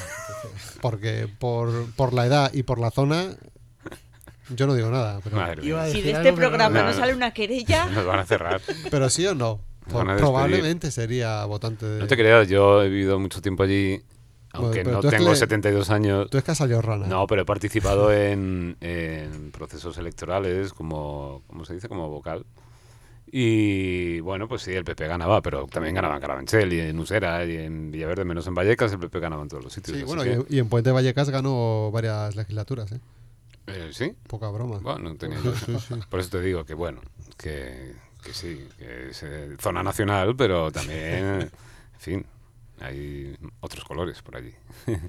Porque por la edad y por la zona... Yo no digo nada. Pero... Si de este programa no sale una querella... Nos van a cerrar. Pero sí o no. Probablemente sería votante de... No te creas, yo he vivido mucho tiempo allí, aunque no tengo 72 años. Tú es casallorrana. No, pero he participado en procesos electorales como, ¿cómo se dice? Como vocal. Y bueno, pues sí, el PP ganaba, pero también ganaba en Carabanchel y en Usera y en Villaverde, menos en Vallecas, el PP ganaba en todos los sitios. Sí, bueno, y en Puente Vallecas ganó varias legislaturas, ¿eh? ¿Sí? Poca broma. Bueno, no tenía yo. Sí. Por eso te digo que bueno, que sí, que es zona nacional, pero también, en fin, hay otros colores por allí.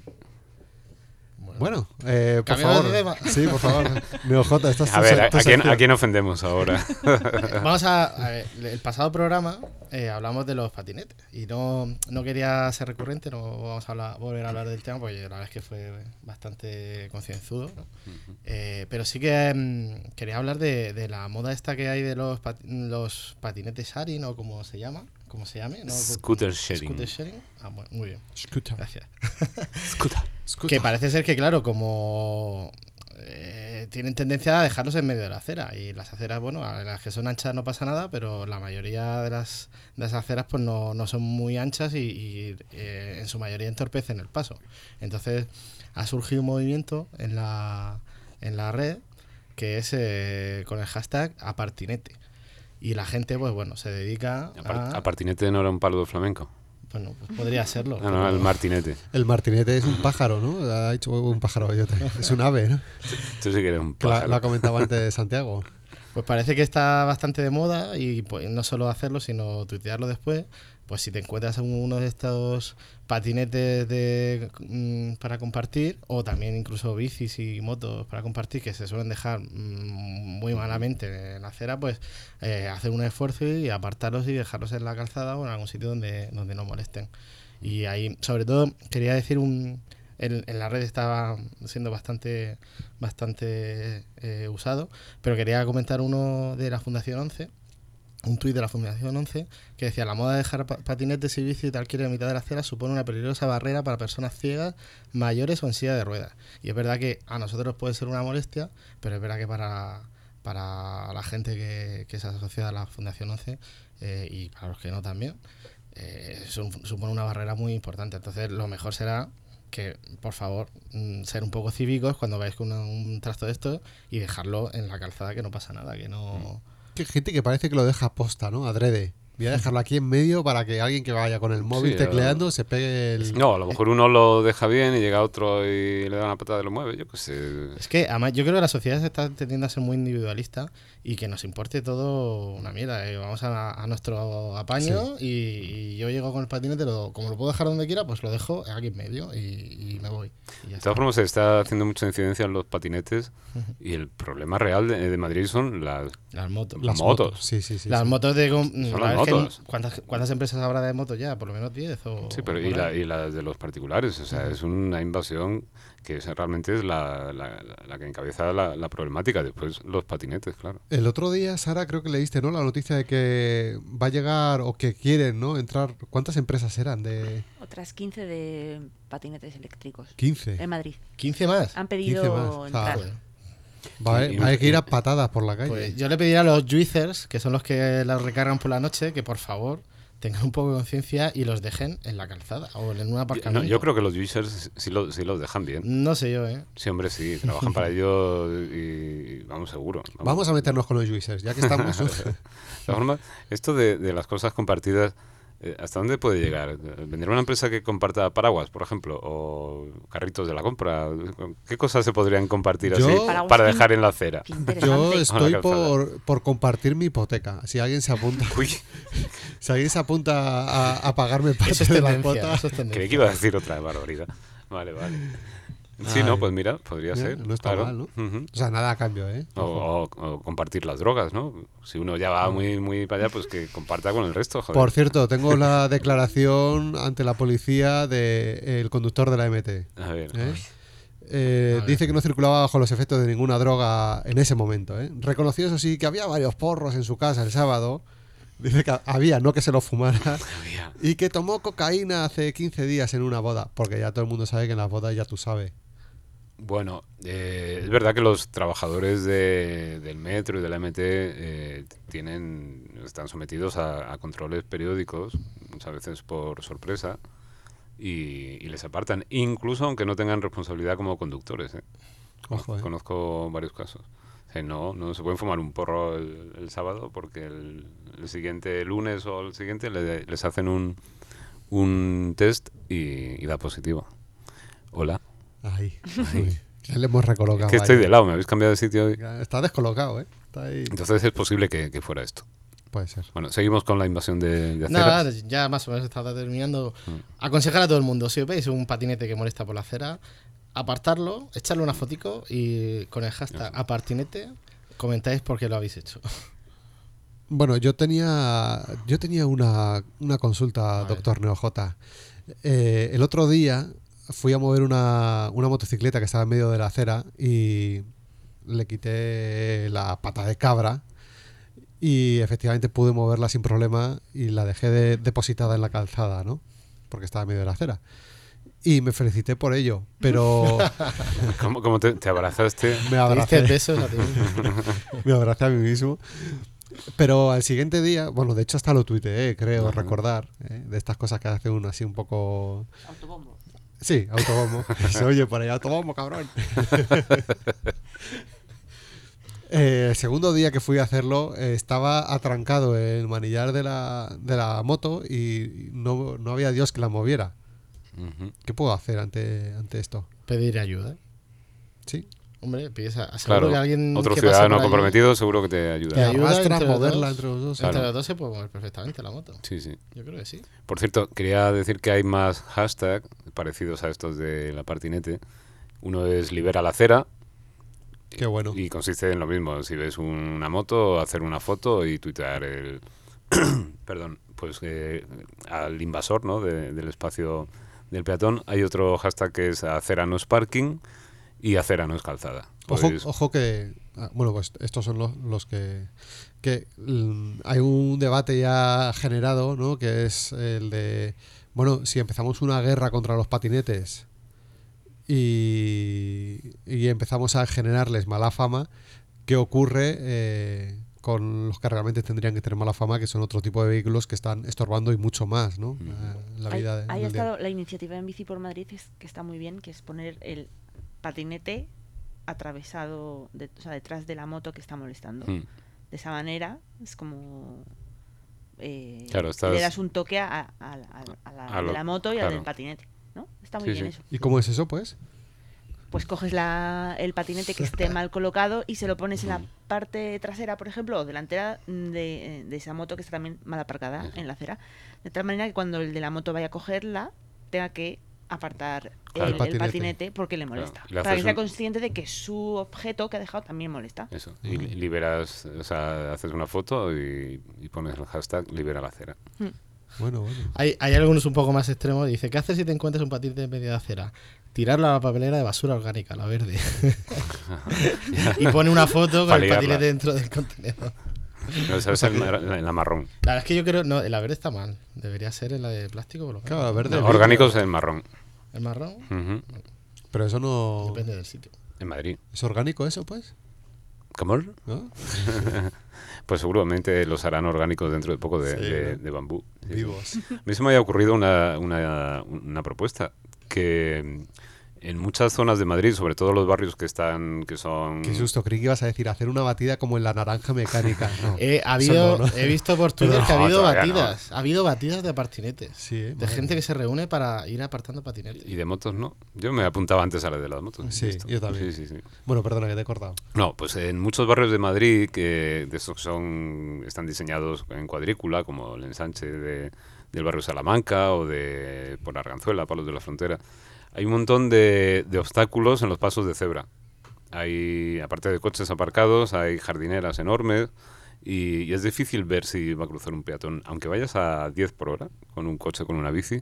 Bueno, por favor. Sí, por favor. Neojota, a ver, ¿a quién ofendemos ahora? Vamos a ver, el pasado programa hablamos de los patinetes y no quería ser recurrente, no vamos a volver a hablar del tema porque la verdad es que fue bastante concienzudo, ¿no? Pero sí que quería hablar de la moda esta que hay de los patinetes sharing o como se llama. ¿Cómo se llame? ¿No? Scooter sharing. Scooter sharing. Ah, bueno, muy bien. Scooter. Gracias. Scooter. Que parece ser que, claro, como tienen tendencia a dejarlos en medio de la acera. Y las aceras, bueno, a las que son anchas no pasa nada, pero la mayoría de las aceras pues no son muy anchas y en su mayoría entorpecen el paso. Entonces ha surgido un movimiento en la red que es con el hashtag #apartinete. Y la gente, pues bueno, se dedica a... ¿Apartinete no era un palo de flamenco? Bueno, pues podría serlo. No, el martinete. El martinete es un pájaro, ¿no? Ha dicho un pájaro, es un ave, ¿no? Tú sí que eres un pájaro. Lo ha comentado antes Santiago. Pues parece que está bastante de moda y pues, no solo hacerlo, sino tuitearlo después. Pues si te encuentras uno de estos patinetes para compartir, o también incluso bicis y motos para compartir, que se suelen dejar muy malamente en la acera, pues hacer un esfuerzo y apartarlos y dejarlos en la calzada o en algún sitio donde no molesten. Y ahí, sobre todo, quería decir en la red estaba siendo bastante usado, pero quería comentar uno de la Fundación 11, un tuit de la Fundación 11 que decía: la moda de dejar patinetes y bici y tal quiere en mitad de la acera supone una peligrosa barrera para personas ciegas, mayores o en silla de ruedas. Y es verdad que a nosotros puede ser una molestia, pero es verdad que para la gente que se asocia a la Fundación 11 y para los que no también, supone una barrera muy importante. Entonces lo mejor será que, por favor, ser un poco cívicos cuando vais con un trasto de esto y dejarlo en la calzada, que no pasa nada, que no... Que hay gente que parece que lo deja posta, ¿no? Adrede. Voy a dejarlo aquí en medio para que alguien que vaya con el móvil tecleando se pegue el... No, a lo mejor uno lo deja bien y llega otro y le da una patada y lo mueve, yo qué sé. Es que además yo creo que la sociedad se está tendiendo a ser muy individualista y que nos importe todo una mierda. Vamos a nuestro apaño y yo llego con el patinete, como lo puedo dejar donde quiera, pues lo dejo aquí en medio y me voy. Y de todas formas se está haciendo mucha incidencia en los patinetes y el problema real de Madrid son las motos. Las motos. Sí. Las motos de... Son las motos. ¿Cuántas empresas habrá de motos ya? ¿Por lo menos 10? Sí, pero y las de los particulares. O sea, es una invasión que realmente es la que encabeza la problemática. Después los patinetes, claro. El otro día, Sara, creo que leíste, ¿no?, la noticia de que va a llegar o que quieren, ¿no?, entrar... ¿Cuántas empresas eran? Otras 15 de patinetes eléctricos. 15. En Madrid. 15 más. Han pedido entrar. Hay que ir a patadas por la calle. Pues yo le pediría a los juicers, que son los que las recargan por la noche, que por favor tengan un poco de conciencia y los dejen en la calzada o en un aparcamiento. Yo creo que los juicers sí los dejan bien. No sé yo, ¿eh? Sí, hombre, sí. Trabajan para ello y vamos, seguro. Vamos a meternos con los juicers, ya que estamos. De todas formas, esto de las cosas compartidas, ¿hasta dónde puede llegar? ¿Vendrá una empresa que comparta paraguas, por ejemplo? ¿O carritos de la compra? ¿Qué cosas se podrían compartir así para dejar en la acera? Yo estoy por compartir mi hipoteca. Si alguien se apunta... Si alguien se apunta a pagarme parte de la cuota... Creí que iba a decir otra barbaridad. Vale. Sí, no, pues mira, podría ser. No está mal, ¿no? O sea, nada a cambio, ¿eh? O compartir las drogas, ¿no? Si uno ya va muy para allá, pues que comparta con el resto, joder. Por cierto, tengo la declaración ante la policía del conductor de la MT. A ver. Dice que no circulaba bajo los efectos de ninguna droga en ese momento, ¿eh? Reconoció, eso sí, que había varios porros en su casa el sábado. Dice que había, no que se lo fumara. Y que tomó cocaína hace 15 días en una boda. Porque ya todo el mundo sabe que en las bodas ya tú sabes. Bueno, es verdad que los trabajadores del metro y de la MT están sometidos a controles periódicos, muchas veces por sorpresa, y les apartan, incluso aunque no tengan responsabilidad como conductores. Ojo, Conozco varios casos. O sea, no se pueden fumar un porro el sábado porque el siguiente lunes o el siguiente les hacen un test y da positivo. Hola. Ahí. Ya le hemos recolocado. Es que estoy de lado, me habéis cambiado de sitio hoy. Está descolocado, ¿eh? Está ahí. Entonces es posible que fuera esto. Puede ser. Bueno, seguimos con la invasión de aceras. Nada, ya más o menos estaba terminando. Aconsejar a todo el mundo, si veis un patinete que molesta por la acera, apartarlo, echarle una fotico y con el hashtag apartinete comentáis por qué lo habéis hecho. Bueno, yo tenía una consulta, doctor NeoJ. El otro día fui a mover una motocicleta que estaba en medio de la acera y le quité la pata de cabra y efectivamente pude moverla sin problema y la dejé depositada en la calzada, ¿no? Porque estaba en medio de la acera. Y me felicité por ello, pero... ¿Cómo te abrazaste? Me abracé. Besos a ti. Me abracé a mí mismo. Pero al siguiente día, bueno, de hecho hasta lo tuiteé, creo recordar, de estas cosas que hace uno así un poco... Autobombo. Sí, autobombo. Se oye por ahí, autobombo, cabrón. El segundo día que fui a hacerlo, estaba atrancado el manillar de la moto y no había Dios que la moviera. ¿Qué puedo hacer ante esto? Pedir ayuda. Sí. Hombre, pides claro, que alguien otro que ciudadano comprometido seguro que te ayuda. Te ayuda a moverla entre los dos. Entre los dos se puede mover perfectamente la moto. Sí. Yo creo que sí. Por cierto, quería decir que hay más hashtags parecidos a estos de la patinete. Uno es Libera la acera. Qué bueno. Y consiste en lo mismo. Si ves una moto, hacer una foto y tuitear el... Perdón, pues al invasor, ¿no? del espacio del peatón. Hay otro hashtag que es acera no es parking y acera no es calzada. Ojo que Bueno, pues estos son los que hay un debate ya generado, ¿no? Que es el de, bueno, si empezamos una guerra contra los patinetes y empezamos a generarles mala fama, ¿qué ocurre con los que realmente tendrían que tener mala fama, que son otro tipo de vehículos que están estorbando y mucho más, ¿no? La vida Ahí ha del día. estado la iniciativa en Bici por Madrid, que está muy bien, que es poner el patinete atravesado, o sea, detrás de la moto que está molestando. De esa manera es como Claro, le das un toque a la moto y al del patinete, ¿no? Está muy bien eso. ¿Y cómo es eso, pues? Pues coges el patinete que esté mal colocado y se lo pones en la parte trasera, por ejemplo, o delantera de esa moto que está también mal aparcada en la acera. De tal manera que cuando el de la moto vaya a cogerla, tenga que apartar el patinete porque le molesta. Claro. Para que sea consciente de que su objeto que ha dejado también molesta. Eso. Y liberas, o sea, haces una foto y pones el hashtag libera la acera. Bueno. Hay algunos un poco más extremos. Dice, ¿qué haces si te encuentras un patinete en medio de acera? Tirarlo a la papelera de basura orgánica, la verde. Y pone una foto con el patinete dentro del contenedor. No, esa es en la marrón. La verdad es que yo creo, no, la verde está mal. Debería ser en la de plástico, por lo menos. Claro, la verde. No, orgánico es el marrón. ¿El marrón? Pero eso no... Depende del sitio. En Madrid. ¿Es orgánico eso, pues? ¿Cómo? ¿No? Pues seguramente los harán orgánicos dentro de poco de bambú. Vivos. A mí se me había ocurrido una propuesta que en muchas zonas de Madrid, sobre todo los barrios que son... Qué susto, creí que ibas a decir hacer una batida como en la naranja mecánica. No, he visto por Twitter que ha habido batidas. No. Ha habido batidas de patinetes. Sí, de gente que se reúne para ir apartando patinetes. Y de motos no. Yo me apuntaba antes a la de las motos. Sí, yo también. Sí. Bueno, perdona que te he cortado. No, pues en muchos barrios de Madrid, que de estos que están diseñados en cuadrícula, como el ensanche del barrio Salamanca o por Arganzuela, Palos de la Frontera, hay un montón de obstáculos en los pasos de cebra. Hay, aparte de coches aparcados, hay jardineras enormes y es difícil ver si va a cruzar un peatón. Aunque vayas a 10 por hora con un coche, con una bici,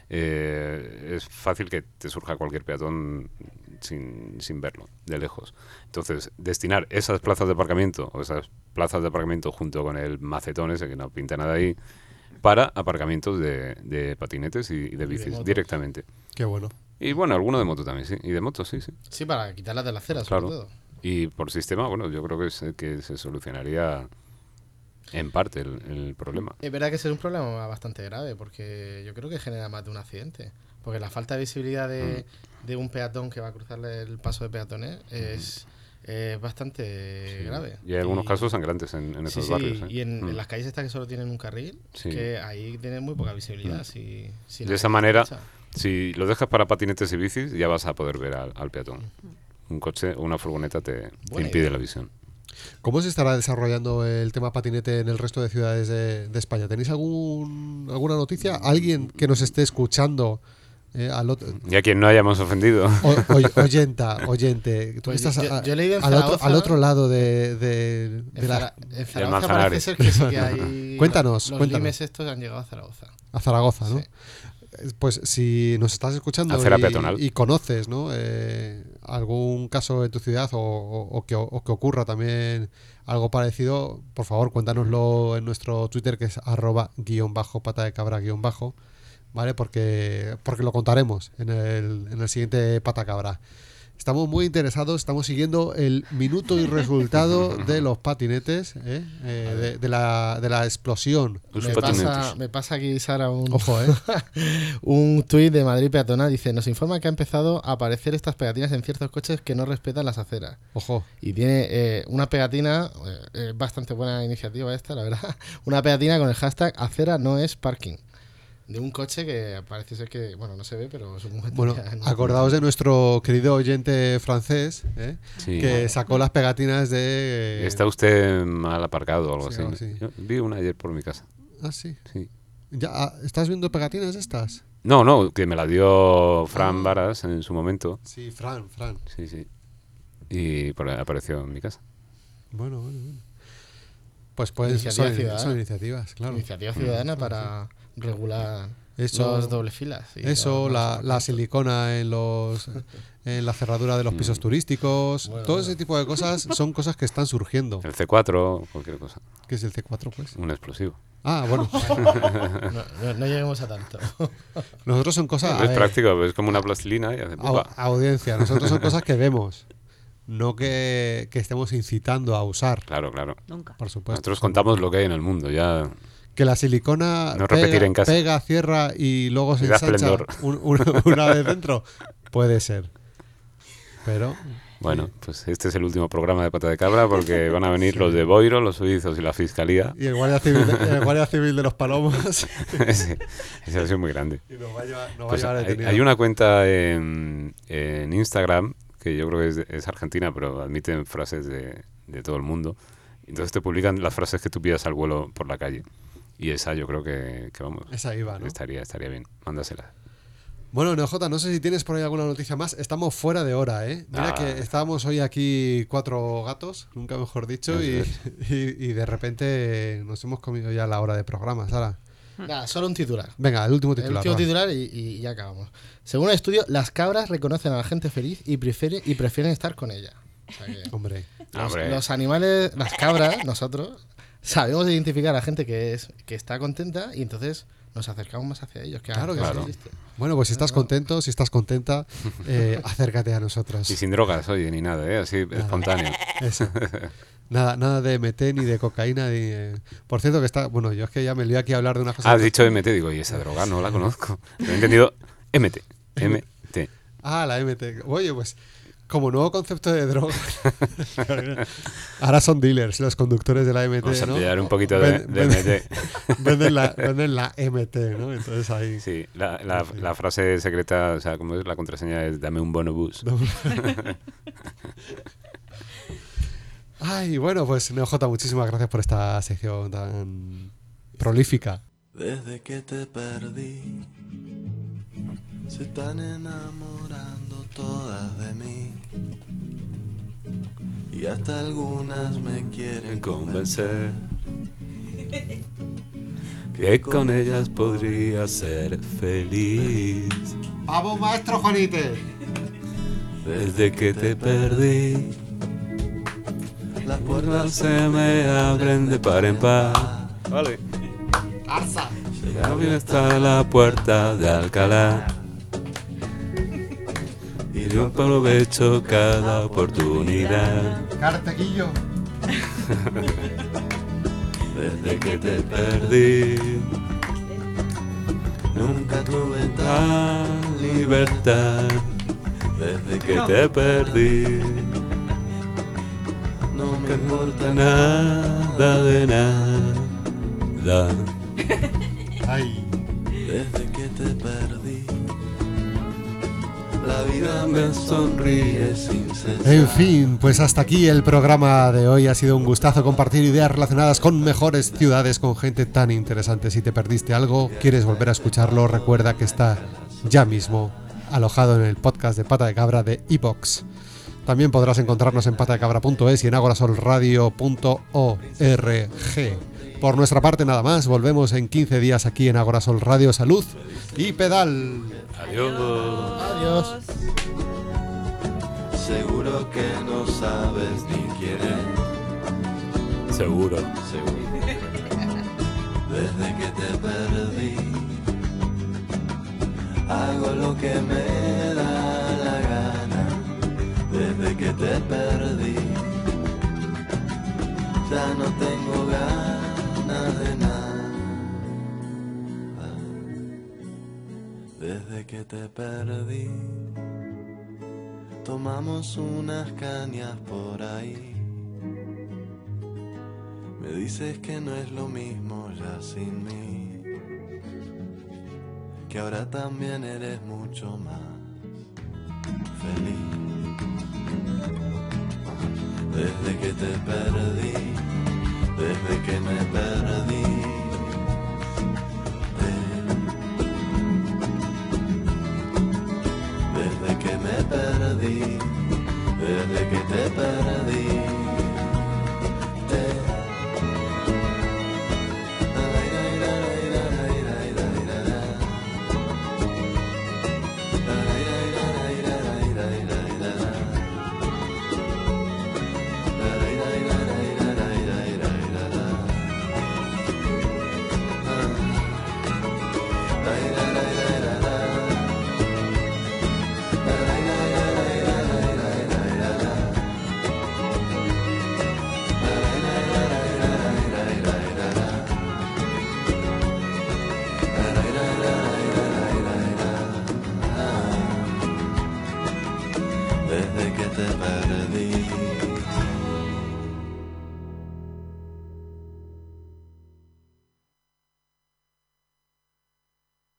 es fácil que te surja cualquier peatón sin verlo, de lejos. Entonces, destinar esas plazas de aparcamiento o esas plazas de aparcamiento junto con el macetón ese que no pinta nada ahí, para aparcamientos de patinetes y de bicis directamente. Qué bueno. Y bueno, alguno de moto también, sí. Y de moto, sí. Sí, para quitarlas de la acera, claro. sobre todo. Y por sistema, bueno, yo creo que se solucionaría en parte el problema. Es verdad que ese es un problema bastante grave, porque yo creo que genera más de un accidente. Porque la falta de visibilidad de un peatón que va a cruzarle el paso de peatones es bastante grave. Y hay algunos casos sangrantes en esos barrios. Y en las calles estas que solo tienen un carril, que ahí tienen muy poca visibilidad. De esa manera, si lo dejas para patinetes y bicis, ya vas a poder ver al peatón. Un coche o una furgoneta te impide la visión. ¿Cómo se estará desarrollando el tema patinete en el resto de ciudades de España? ¿Tenéis alguna noticia? ¿Alguien que nos esté escuchando? Y a quien no hayamos ofendido. Oyente. Tú pues estás yo leí en al otro lado de la... En Zaragoza parece ser que sí que hay... Cuéntanos. limes estos han llegado a Zaragoza. A Zaragoza, ¿no? Sí. Pues si nos estás escuchando y conoces, ¿no? Algún caso en tu ciudad o que ocurra también algo parecido, por favor cuéntanoslo en nuestro Twitter, que es @_patadecabra_, ¿vale? Porque lo contaremos en el siguiente Patacabra. Estamos muy interesados, estamos siguiendo el minuto y resultado de los patinetes, de la explosión. Me pasa aquí, Sara, Ojo, un tuit de Madrid Peatona. Dice, nos informa que ha empezado a aparecer estas pegatinas en ciertos coches que no respetan las aceras. Ojo. Y tiene una pegatina, bastante buena iniciativa esta, la verdad, una pegatina con el hashtag acera no es parking. De un coche que parece ser que, bueno, no se ve, pero es un... Bueno, acordaos de nuestro querido oyente francés, que sacó las pegatinas de... Está usted mal aparcado o algo así. Sí. Yo vi una ayer por mi casa. ¿Ah, sí? Sí. ¿Ya estás viendo pegatinas estas? No, que me la dio Fran Varas en su momento. Sí, Fran. Sí. Y apareció en mi casa. Bueno. Pues son iniciativas, claro. Iniciativa ciudadana para regular Los doble filas. Sí, eso, la silicona en la cerradura de los pisos turísticos, Bueno, todo ese tipo de cosas son cosas que están surgiendo. El C4, cualquier cosa. ¿Qué es el C4, pues? Un explosivo. Ah, bueno. No lleguemos a tanto. Nosotros son cosas... Es práctico, es como una plastilina y hace ¡pupa! Audiencia, nosotros son cosas que vemos, no que estemos incitando a usar. Claro. Nunca. Por supuesto. Nosotros contamos lo que hay en el mundo, ya... Que la silicona No repetir en casa. pega, cierra y luego se Y da ensancha esplendor. una vez dentro, puede ser. Pero... Bueno, pues este es el último programa de Pata de Cabra porque van a venir los de Boiro, los suizos y la Fiscalía. Y el Guardia Civil de los Palomos. Ese ha sido muy grande. Y nos va a Pues llevar detenido. hay una cuenta en Instagram que yo creo que es argentina, pero admiten frases de todo el mundo. Entonces te publican las frases que tú pidas al vuelo por la calle. Y esa yo creo que vamos. Esa iba, ¿no? Estaría bien. Mándasela. Bueno, NJ, no sé si tienes por ahí alguna noticia más. Estamos fuera de hora, ¿eh? Mira que estábamos hoy aquí 4 gatos, nunca mejor dicho, y de repente nos hemos comido ya la hora de programa, Sara. Nada, solo un titular. Venga, el último titular. El último titular y ya acabamos. Según el estudio, las cabras reconocen a la gente feliz y prefieren estar con ella. O sea que Hombre. los animales, las cabras, nosotros, sabemos identificar a la gente que está contenta y entonces nos acercamos más hacia ellos. Claro. Bueno, pues si estás contento, si estás contenta, acércate a nosotros. Y sin drogas, oye, ni nada, así espontáneo. Eso. Nada de MT ni de cocaína. Por cierto que está... Bueno, yo es que ya me lío aquí a hablar de una cosa... Has dicho MT, digo, y esa droga no la conozco. He entendido MT. Ah, la MT. Oye, pues... Como nuevo concepto de droga. Ahora son dealers los conductores de la MT. Vamos a ¿no? pillar un poquito de MT. Venden la MT, ¿no? Entonces ahí. Sí, la frase secreta, o sea, como es la contraseña, es dame un bonobús. Ay, bueno, pues NeoJ, muchísimas gracias por esta sección tan prolífica. Desde que te perdí, se están enamorando todas de mí. Y hasta algunas me quieren convencer que con ellas podría ser feliz. ¡Vamos, maestro Juanite! Desde que te perdí, las puertas se me abren de par en par. Vale. ¡Arza! También está la puerta de Alcalá. Y yo aprovecho cada oportunidad. ¡Cartequillo! Desde que te perdí, nunca tuve tan libertad. Desde que te perdí, no me importa nada de nada. Ay. Desde que te perdí, la vida me sonríe sin cesar. En fin, pues hasta aquí el programa de hoy. Ha sido un gustazo compartir ideas relacionadas con mejores ciudades, con gente tan interesante. Si te perdiste algo, quieres volver a escucharlo, recuerda que está ya mismo alojado en el podcast de Pata de Cabra de iVoox. También podrás encontrarnos en patadecabra.es y en agorasolradio.org. Por nuestra parte nada más, volvemos en 15 días aquí en Agorasol Radio. Salud y pedal. Adiós. Adiós. Seguro que no sabes ni quién es. Seguro. Desde que te perdí, hago lo que me da la gana. Desde que te perdí, ya no tengo ganas de nada. Desde que te perdí, tomamos unas cañas por ahí. Me dices que no es lo mismo ya sin mí, que ahora también eres mucho más feliz. Desde que te perdí,